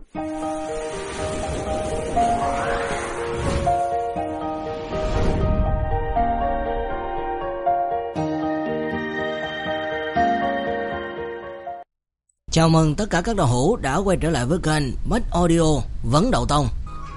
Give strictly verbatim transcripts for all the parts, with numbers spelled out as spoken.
Chào mừng tất cả các đạo hữu đã quay trở lại với kênh Bách Audio Vấn Đậu Tông.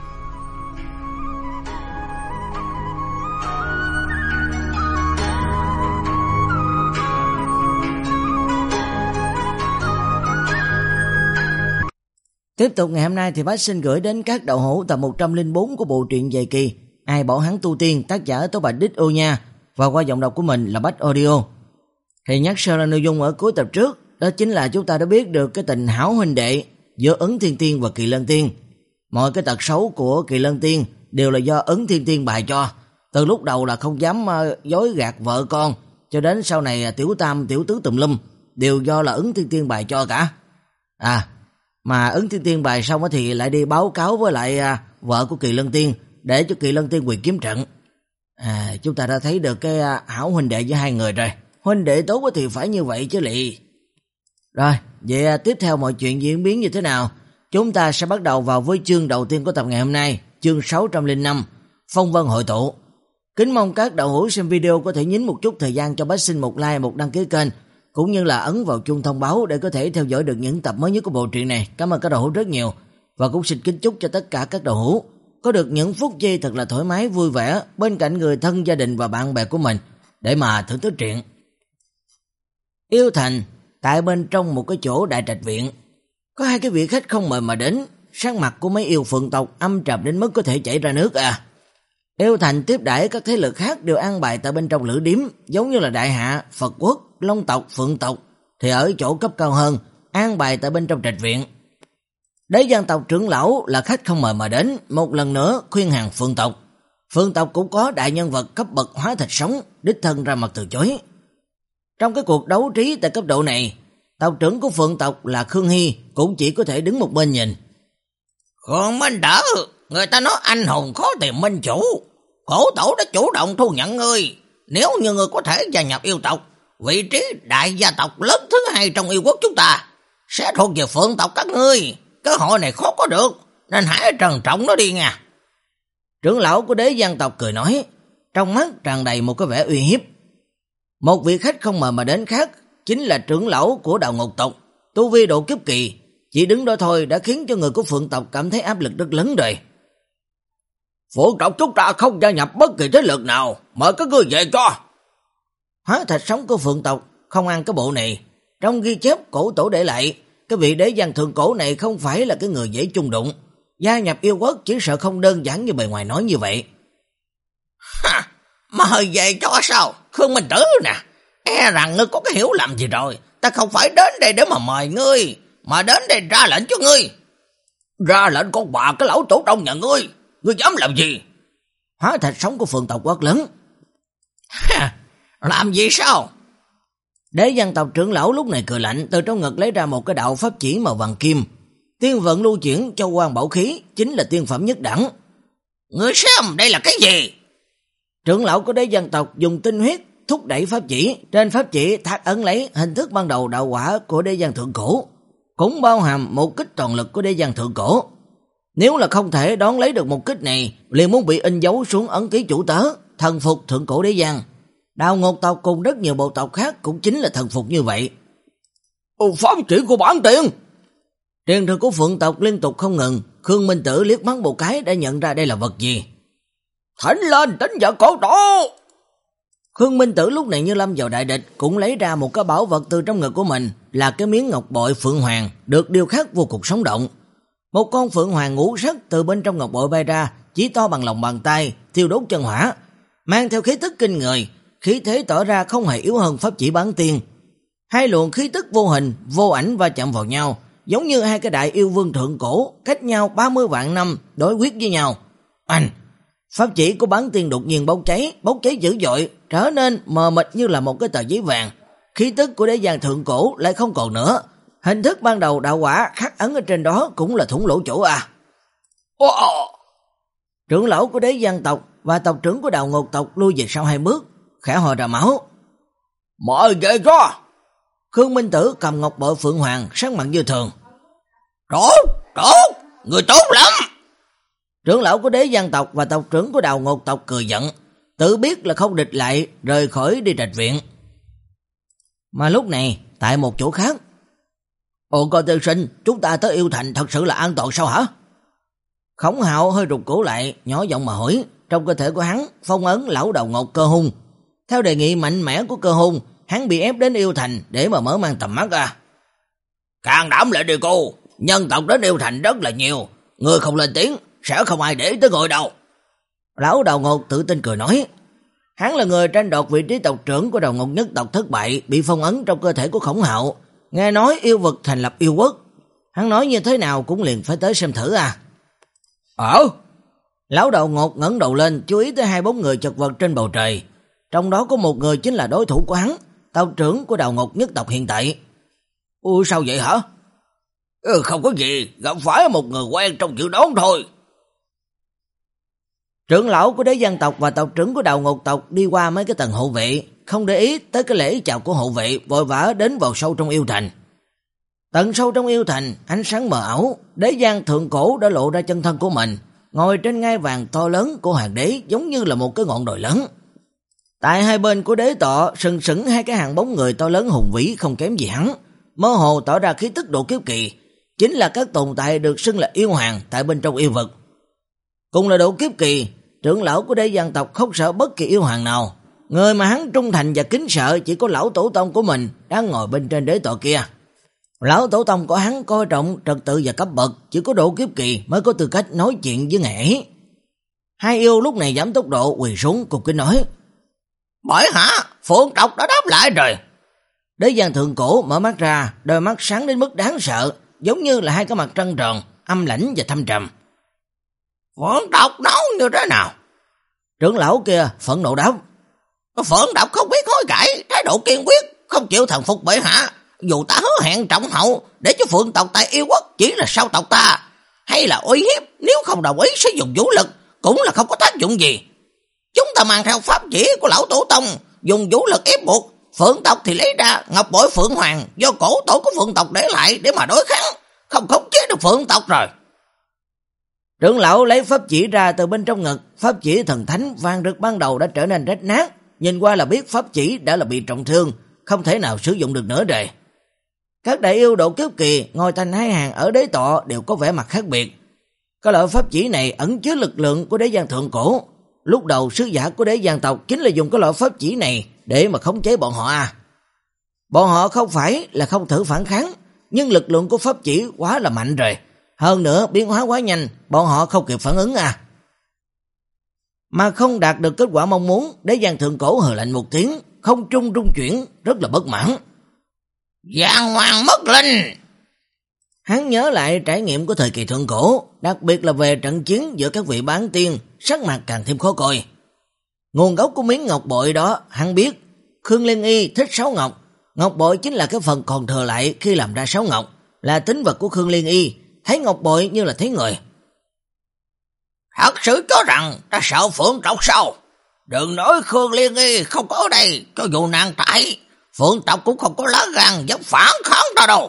Tiếp tục ngày hôm nay thì Bách xin gửi đến các đạo hữu tập một trăm lẻ bốn của bộ truyện dài kỳ Ai Bảo Hắn Tu Tiên, tác giả Tố Bạch Đích Ô Nha, và qua giọng đọc của mình là Bách Audio. Thì nhắc sơ ra nội dung ở cuối tập trước, đó chính là chúng ta đã biết được cái tình hảo huynh đệ giữa Ấn Thiên Tiên và Kỳ Lân Tiên. Mọi cái tật xấu của Kỳ Lân Tiên đều là do Ấn Thiên Tiên bày cho. Từ lúc đầu là không dám dối gạt vợ con, cho đến sau này tiểu tam tiểu tứ tùm lum đều do là Ấn Thiên Tiên bày cho cả. À, mà Ấn Thiên Tiên bày xong thì lại đi báo cáo với lại vợ của Kỳ Lân Tiên để cho Kỳ Lân Tiên quỳ kiếm trận. À, chúng ta đã thấy được cái hảo huynh đệ với hai người rồi. Huynh đệ tốt thì phải như vậy chứ lị. Rồi, vậy tiếp theo mọi chuyện diễn biến như thế nào? Chúng ta sẽ bắt đầu vào với chương đầu tiên của tập ngày hôm nay, chương sáu trăm lẻ năm, Phong Vân Hội Tụ. Kính mong các đạo hữu xem video có thể nhín một chút thời gian cho Bách xin một like, một đăng ký kênh, cũng như là ấn vào chuông thông báo để có thể theo dõi được những tập mới nhất của bộ truyện này. Cảm ơn các đạo hữu rất nhiều, và cũng xin kính chúc cho tất cả các đạo hữu có được những phút giây thật là thoải mái vui vẻ bên cạnh người thân, gia đình và bạn bè của mình để mà thưởng thức truyện. Yêu Thành. Tại bên trong một cái chỗ đại trạch viện, có hai cái vị khách không mời mà đến, sắc mặt của mấy yêu phượng tộc âm trầm đến mức có thể chảy ra nước à. Yêu Thành tiếp đãi các thế lực khác đều an bài tại bên trong lữ điếm, giống như là Đại Hạ, Phật Quốc, Long tộc, Phượng tộc thì ở chỗ cấp cao hơn, an bài tại bên trong trạch viện. Đế Giang tộc trưởng lão là khách không mời mà đến, một lần nữa khuyên hàng Phượng tộc. Phượng tộc cũng có đại nhân vật cấp bậc hóa thạch sống, đích thân ra mặt từ chối. Trong cái cuộc đấu trí tại cấp độ này, tộc trưởng của Phượng tộc là Khương Hy cũng chỉ có thể đứng một bên nhìn. Khương Minh Tử, người ta nói anh hùng khó tìm minh chủ. Cổ tổ đã chủ động thu nhận ngươi. Nếu như ngươi có thể gia nhập yêu tộc, vị trí đại gia tộc lớn thứ hai trong yêu quốc chúng ta sẽ thuộc về Phượng tộc các ngươi. Cơ hội này khó có được, nên hãy trân trọng nó đi nha. Trưởng lão của Đế Giang tộc cười nói, trong mắt tràn đầy một cái vẻ uy hiếp. Một vị khách không mời mà đến khác chính là trưởng lão của Đạo Ngục tộc, tu vi độ kiếp kỳ, chỉ đứng đó thôi đã khiến cho người của Phượng tộc cảm thấy áp lực rất lớn rồi. Phượng tộc chúng ta không gia nhập bất kỳ thế lực nào, mời các ngươi về cho. Hóa thạch sống của Phượng tộc không ăn cái bộ này. Trong ghi chép cổ tổ để lại, cái vị đế giang thượng cổ này không phải là cái người dễ chung đụng, gia nhập yêu quốc chỉ sợ không đơn giản như bề ngoài nói như vậy. Ha, mời về cho sao? Khương Minh Tử nè, e rằng ngươi có cái hiểu lầm gì rồi. Ta không phải đến đây để mà mời ngươi, mà đến đây ra lệnh cho ngươi. Ra lệnh con bà cái lão tổ tông nhà ngươi, ngươi dám làm gì? Hóa thạch sống của Phượng tộc quát lớn. Ha, làm gì sao? Đế Giang tộc trưởng lão lúc này cười lạnh, từ trong ngực lấy ra một cái đạo pháp chỉ màu vàng kim. Tiên vận lưu chuyển cho quan bảo khí, chính là tiên phẩm nhất đẳng. Ngươi xem đây là cái gì? Trưởng lão của Đế Giang tộc dùng tinh huyết thúc đẩy pháp chỉ, trên pháp chỉ thác ấn lấy hình thức ban đầu đạo quả của Đế Giang thượng cổ, cũng bao hàm một kích toàn lực của Đế Giang thượng cổ. Nếu là không thể đón lấy được một kích này, liền muốn bị in dấu xuống ấn ký chủ tớ, thần phục thượng cổ Đế Giang. Đạo Ngục tộc cùng rất nhiều bộ tộc khác cũng chính là thần phục như vậy. Ồ, pháp chỉ của bản tiền. Truyền thừa của Phượng tộc liên tục không ngừng, Khương Minh Tử liếc mắt một cái đã nhận ra đây là vật gì. Thỉnh lên tính vật cổ tổ. Khương Minh Tử lúc này như lâm vào đại địch, cũng lấy ra một cái bảo vật từ trong ngực của mình, là cái miếng ngọc bội Phượng Hoàng được điêu khắc vô cùng sống động. Một con Phượng Hoàng ngũ sắc từ bên trong ngọc bội bay ra, chỉ to bằng lòng bàn tay, thiêu đốt chân hỏa, mang theo khí tức kinh người, khí thế tỏ ra không hề yếu hơn pháp chỉ bán tiên. Hai luồng khí tức vô hình, vô ảnh va chạm vào nhau, giống như hai cái đại yêu vương thượng cổ cách nhau ba mươi vạn năm đối quyết với nhau. Anh, pháp chỉ của bán tiên đột nhiên bốc cháy, bốc cháy dữ dội, trở nên mờ mịt như là một cái tờ giấy vàng. Khí tức của Đế Giang thượng cổ lại không còn nữa. Hình thức ban đầu đạo quả khắc ấn ở trên đó cũng là thủng lỗ chỗ à. Wow. Trưởng lão của Đế Giang tộc và tộc trưởng của Đạo Ngục tộc lui về sau hai bước, khẽ ho ra máu. Mời về cho. Khương Minh Tử cầm ngọc bội Phượng Hoàng, sắc mặt như thường. Đó, Tốt, người tốt lắm. Trưởng lão của Đế Giang tộc và tộc trưởng của Đào Ngột tộc cười giận, tự biết là không địch lại, rời khỏi đi trạch viện. Mà lúc này, tại một chỗ khác, Ồ coi tiên sinh, chúng ta tới Yêu Thành thật sự là an toàn sao hả? Khổng Hạo hơi rụt cổ lại, nhỏ giọng mà hỏi. Trong cơ thể của hắn phong ấn lão Đầu Ngột Cơ Hung. Theo đề nghị mạnh mẽ của Cơ Hung, hắn bị ép đến Yêu Thành để mà mở mang tầm mắt à. Can đảm lại đi cô, nhân tộc đến Yêu Thành rất là nhiều, người không lên tiếng sẽ không ai để tới người đâu. Lão Đầu Ngột tự tin cười nói. Hắn là người tranh đoạt vị trí tộc trưởng của Đầu Ngột nhất tộc thất bại, bị phong ấn trong cơ thể của Khổng Hạo. Nghe nói yêu vực thành lập yêu quốc, hắn nói như thế nào cũng liền phải tới xem thử à. Ờ? Lão Đầu Ngột ngẩng đầu lên, chú ý tới hai bóng người chật vật trên bầu trời. Trong đó có một người chính là đối thủ của hắn, tộc trưởng của Đầu Ngột nhất tộc hiện tại. Ủa sao vậy hả? Ừ, không có gì, gặp phải một người quen trong dự đoán thôi. Trưởng lão của Đế Giang tộc và tộc trưởng của Đầu Ngột tộc đi qua mấy cái tầng hộ vệ, không để ý tới cái lễ chào của hộ vệ, vội vã đến vào sâu trong yêu thành. Tận sâu trong yêu thành, ánh sáng mờ ảo, Đế Giang thượng cổ đã lộ ra chân thân của mình, ngồi trên ngai vàng to lớn của hoàng đế, giống như là một cái ngọn đồi lớn. Tại hai bên của đế tọa sừng sững hai cái hàng bóng người to lớn hùng vĩ không kém gì hắn, mơ hồ tỏ ra khí tức độ kiếp kỳ, chính là các tồn tại được xưng là yêu hoàng tại bên trong yêu vực. Cùng là độ kiếp kỳ, trưởng lão của Đế Giang tộc không sợ bất kỳ yêu hoàng nào. Người mà hắn trung thành và kính sợ chỉ có lão tổ tông của mình đang ngồi bên trên đế tọa kia. Lão tổ tông của hắn coi trọng trật tự và cấp bậc, chỉ có độ kiếp kỳ mới có tư cách nói chuyện với ngài ấy. Hai yêu lúc này giảm tốc độ quỳ xuống cùng kính nói. Bởi hả, Phượng tộc đã đáp lại rồi. Đế Giang thượng cổ mở mắt ra, đôi mắt sáng đến mức đáng sợ, giống như là hai cái mặt trăng tròn, âm lãnh và thâm trầm. Phượng tộc nói như thế nào? Trưởng lão kia phẫn nộ đáp. Phượng tộc không biết hối cải, thái độ kiên quyết, không chịu thần phục bởi hạ. Dù ta hứa hẹn trọng hậu để cho Phượng tộc tại yêu quốc chỉ là sau tộc ta, hay là uy hiếp, nếu không đồng ý sử dụng vũ lực cũng là không có tác dụng gì. Chúng ta mang theo pháp chỉ của lão tổ tông, dùng vũ lực ép buộc Phượng tộc thì lấy ra ngọc bội Phượng Hoàng do cổ tổ của Phượng tộc để lại để mà đối kháng, không khống chế được Phượng tộc rồi. Trưởng lão lấy pháp chỉ ra từ bên trong ngực, pháp chỉ thần thánh vàng rực ban đầu đã trở nên rách nát, nhìn qua là biết pháp chỉ đã là bị trọng thương, không thể nào sử dụng được nữa rồi. Các đại yêu độ kiếp kỳ ngồi thành hai hàng ở đế tọa đều có vẻ mặt khác biệt. Cái loại pháp chỉ này ẩn chứa lực lượng của Đế Giang thượng cổ. Lúc đầu sứ giả của Đế Giang tộc chính là dùng cái loại pháp chỉ này để mà khống chế bọn họ à. Bọn họ không phải là không thử phản kháng, nhưng lực lượng của pháp chỉ quá là mạnh rồi. Hơn nữa biến hóa quá nhanh, bọn họ không kịp phản ứng à. Mà không đạt được kết quả mong muốn, Đế Giang thượng cổ hừ lạnh một tiếng, không trung rung chuyển, rất là bất mãn. Giang Hoàng mất linh. Hắn nhớ lại trải nghiệm của thời kỳ thượng cổ, đặc biệt là về trận chiến giữa các vị bán tiên, sắc mặt càng thêm khó coi. Nguồn gốc của miếng ngọc bội đó, hắn biết, Khương Liên Y thích sáo ngọc, ngọc bội chính là cái phần còn thừa lại khi làm ra sáo ngọc, là tính vật của Khương Liên Y, thấy ngọc bội như là thấy người. Thật sự cho rằng ta sợ Phượng tộc sao? Đừng nói Khương Liên Y không có ở đây, cho dù nàng tại, Phượng tộc cũng không có lá gan dám phản kháng ta đâu.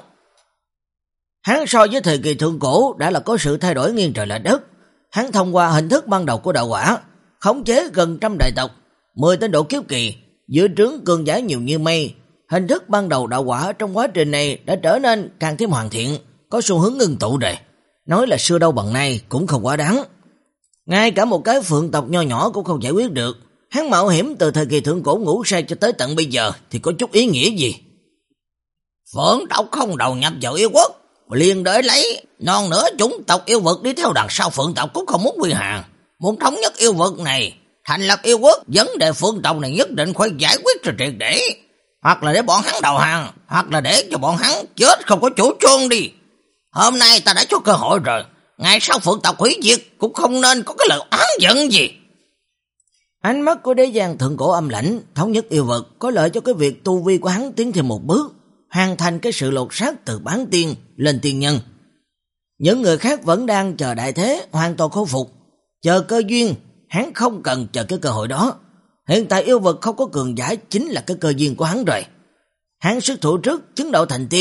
Hắn so với thời kỳ thượng cổ đã là có sự thay đổi nghiêng trời lệch đất. Hắn thông qua hình thức ban đầu của đạo quả, khống chế gần trăm đại tộc, mười tên độ kiếp kỳ, giữa trướng cường giả nhiều như mây. Hình thức ban đầu đạo quả trong quá trình này đã trở nên càng thêm hoàn thiện, có xu hướng ngưng tụ rồi. Nói là xưa đâu bằng nay cũng không quá đáng. Ngay cả một cái Phượng tộc nho nhỏ cũng không giải quyết được. Hắn mạo hiểm từ thời kỳ thượng cổ ngủ say cho tới tận bây giờ thì có chút ý nghĩa gì? Phượng tộc không đầu nhập vào yêu quốc, liền đợi lấy non nữa chủng tộc yêu vực đi theo đằng sau Phượng tộc cũng không muốn quy hàng. Muốn thống nhất yêu vực này, thành lập yêu quốc, vấn đề Phượng tộc này nhất định phải giải quyết cho triệt để. Hoặc là để bọn hắn đầu hàng, hoặc là để cho bọn hắn chết không có chủ trương đi. Hôm nay ta đã cho cơ hội rồi, ngày sau Phượng tộc hủy diệt cũng không nên có cái lời oán giận gì. Ánh mắt của Đế Giang thượng cổ âm lãnh, thống nhất yêu vực có lợi cho cái việc tu vi của hắn tiến thêm một bước, hoàn thành cái sự lột xác từ bán tiên lên tiên nhân. Những người khác vẫn đang chờ đại thế hoàn toàn khôi phục, chờ cơ duyên, hắn không cần chờ cái cơ hội đó. Hiện tại yêu vực không có cường giả chính là cái cơ duyên của hắn rồi. Hắn xuất thủ trước chứng đạo thành tiên,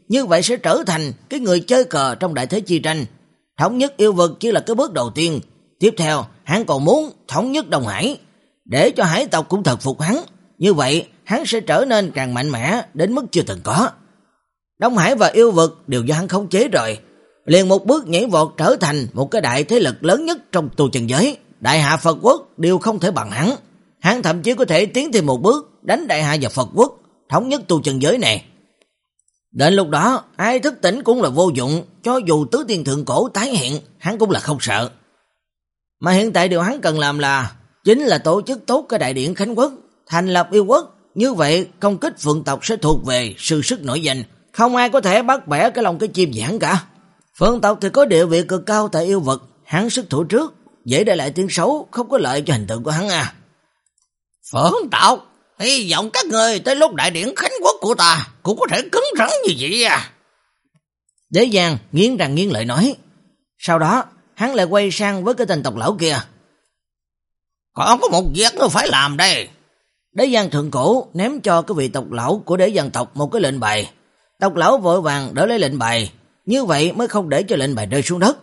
như vậy sẽ trở thành cái người chơi cờ trong đại thế chi tranh. Thống nhất yêu vực chỉ là cái bước đầu tiên. Tiếp theo, hắn còn muốn thống nhất Đông Hải, để cho hải tộc cũng thật phục hắn. Như vậy, hắn sẽ trở nên càng mạnh mẽ đến mức chưa từng có. Đông Hải và yêu vực đều do hắn khống chế rồi. Liền một bước nhảy vọt trở thành một cái đại thế lực lớn nhất trong tu chân giới. Đại Hạ Phật Quốc đều không thể bằng hắn. Hắn thậm chí có thể tiến thêm một bước, đánh Đại Hạ và Phật Quốc, thống nhất tu chân giới này. Đến lúc đó, ai thức tỉnh cũng là vô dụng, cho dù tứ tiên thượng cổ tái hiện, hắn cũng là không sợ. Mà hiện tại điều hắn cần làm là, chính là tổ chức tốt cái đại điển Khánh Quốc, thành lập yêu quốc. Như vậy, công kích phượng tộc sẽ thuộc về sư sức nổi danh, không ai có thể bắt bẻ cái lòng cái chim gì hắn cả. Phượng tộc thì có địa vị cực cao tại yêu vực, hắn sức thủ trước, dễ để lại tiếng xấu, không có lợi cho hình tượng của hắn à. Phượng tộc, hy vọng các người tới lúc đại điển Khánh Quốc của ta cũng có thể cứng rắn như vậy à. Đế Giang nghiến răng nghiến lợi nói. Sau đó, hắn lại quay sang với cái tên tộc lão kia. Còn có một việc nữa phải làm đây. Đế Giang thượng cổ ném cho cái vị tộc lão của đế Giang tộc một cái lệnh bài. Tộc lão vội vàng đỡ lấy lệnh bài, như vậy mới không để cho lệnh bài rơi xuống đất.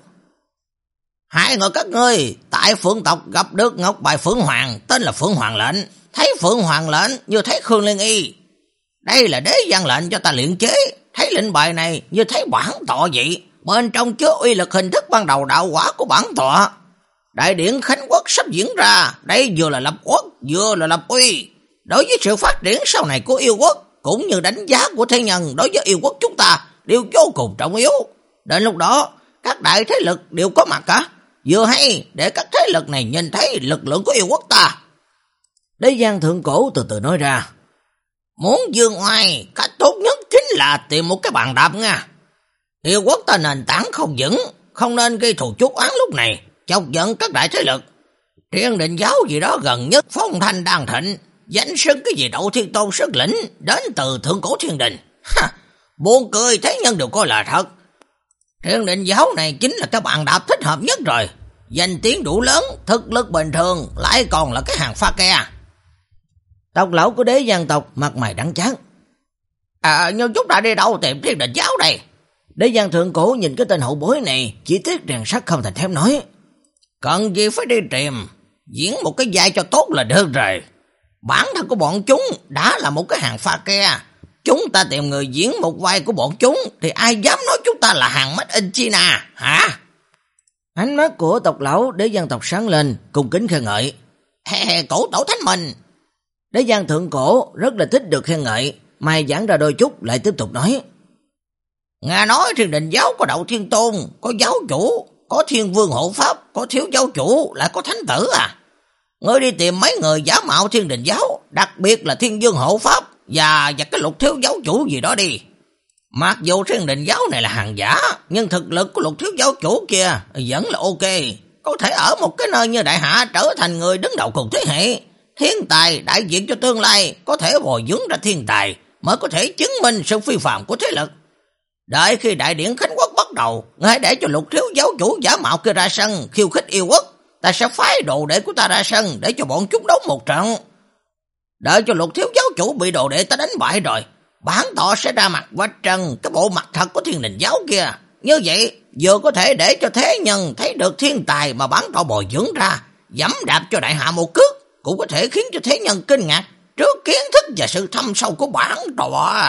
Hai người các ngươi tại Phượng tộc gặp được ngọc bài Phượng Hoàng, tên là Phượng Hoàng lệnh. Thấy Phượng Hoàng lệnh như thấy Khương Liên Y. Đây là đế Giang lệnh cho ta luyện chế. Thấy lệnh bài này như thấy bản tọa vậy. Bên trong chứa uy lực hình thức ban đầu đạo quả của bản tọa. Đại điển Khánh Quốc sắp diễn ra. Đây vừa là lập quốc, vừa là lập uy. Đối với sự phát triển sau này của yêu quốc, cũng như đánh giá của thế nhân đối với yêu quốc chúng ta đều vô cùng trọng yếu. Đến lúc đó, các đại thế lực đều có mặt cả. Vừa hay để các thế lực này nhìn thấy lực lượng của yêu quốc ta. Đế Giang thượng cổ từ từ nói ra. Muốn dương oai, cách tốt nhất chính là tìm một cái bàn đạp nha. Yêu quốc ta nền tảng không vững, không nên gây thù chuốc oán lúc này, chọc giận các đại thế lực. Triền Định giáo gì đó gần nhất phong thanh đang thịnh, danh xưng cái gì Đậu Thiên Tôn sức lĩnh đến từ thượng cổ Thiên Đình. Ha, buồn cười thế nhân đều coi là thật. Triền Định giáo này chính là cái bàn đạp thích hợp nhất rồi. Danh tiếng đủ lớn, thực lực bình thường, lại còn là cái hàng pha ke. Tộc lão của đế Giang tộc mặt mày đắng chán. À, nhưng chúng ta đi đâu tìm Thiên Định giáo đây? Đế Giang thượng cổ nhìn cái tên hậu bối này, chỉ tiếc rèn sắt không thành thép nói. Cần gì phải đi tìm, diễn một cái vai cho tốt là được rồi. Bản thân của bọn chúng đã là một cái hàng pha ke. Chúng ta tìm người diễn một vai của bọn chúng thì ai dám nói chúng ta là hàng made in China, hả? Ánh mắt của tộc lão đế Giang tộc sáng lên, cung kính khen ngợi. Hè, cổ tổ thánh mình. Đế Giang thượng cổ rất là thích được khen ngợi, mày giãn ra đôi chút lại tiếp tục nói. Nghe nói Thiên Định giáo có Đậu Thiên Tôn, có giáo chủ, có Thiên Vương hộ pháp, có thiếu giáo chủ, lại có thánh tử à? Ngươi đi tìm mấy người giả mạo Thiên Định giáo, đặc biệt là Thiên Vương hộ pháp và và cái Lục thiếu giáo chủ gì đó đi. Mặc dù Thiên Định giáo này là hàng giả, nhưng thực lực của Lục thiếu giáo chủ kia vẫn là ok. Có thể ở một cái nơi như Đại Hạ trở thành người đứng đầu cùng thế hệ. Thiên tài đại diện cho tương lai, có thể bồi dưỡng ra thiên tài mới có thể chứng minh sự phi phạm của thế lực. Đợi khi đại điển Khánh Quốc bắt đầu, hãy để cho Lục thiếu giáo chủ giả mạo kia ra sân khiêu khích yêu quốc. Ta sẽ phái đồ đệ của ta ra sân để cho bọn chúng đấu một trận. Đợi cho Lục thiếu giáo chủ bị đồ đệ ta đánh bại rồi, bản tọa sẽ ra mặt vạch trần cái bộ mặt thật của Thiên Định giáo kia. Như vậy vừa có thể để cho thế nhân thấy được thiên tài mà bản tọa bồi dưỡng ra, dẫm đạp cho Đại Hạ một cước, cũng có thể khiến cho thế nhân kinh ngạc trước kiến thức và sự thâm sâu của bản tọa.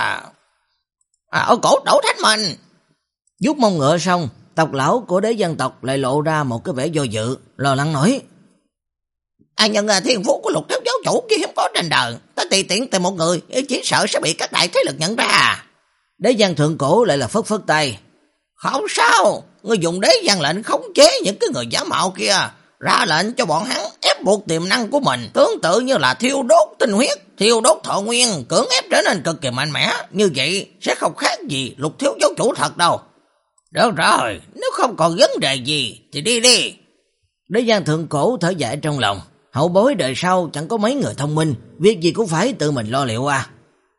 À, ở cổ Đậu Thánh mình. Giúp mông ngựa xong, tộc lão của đế dân tộc lại lộ ra một cái vẻ do dự, lo lắng nói. À, nhưng thiên phú của Lục thiếu giáo chủ kia hiếm có trên đời, ta tùy tiện tìm một người, chỉ sợ sẽ bị các đại thế lực nhận ra. Đế Giang thượng cổ lại là phất phất tay. Không sao, người dùng đế Giang lệnh khống chế những cái người giả mạo kia, ra lệnh cho bọn hắn ép buộc tiềm năng của mình, tương tự như là thiêu đốt tinh huyết, thiêu đốt thọ nguyên, cưỡng ép trở nên cực kỳ mạnh mẽ. Như vậy sẽ không khác gì Lục thiếu giáo chủ thật đâu. Được rồi, nếu không còn vấn đề gì thì đi đi. Đế Giang thượng cổ thở dài trong lòng. Hậu bối đời sau chẳng có mấy người thông minh, việc gì cũng phải tự mình lo liệu à.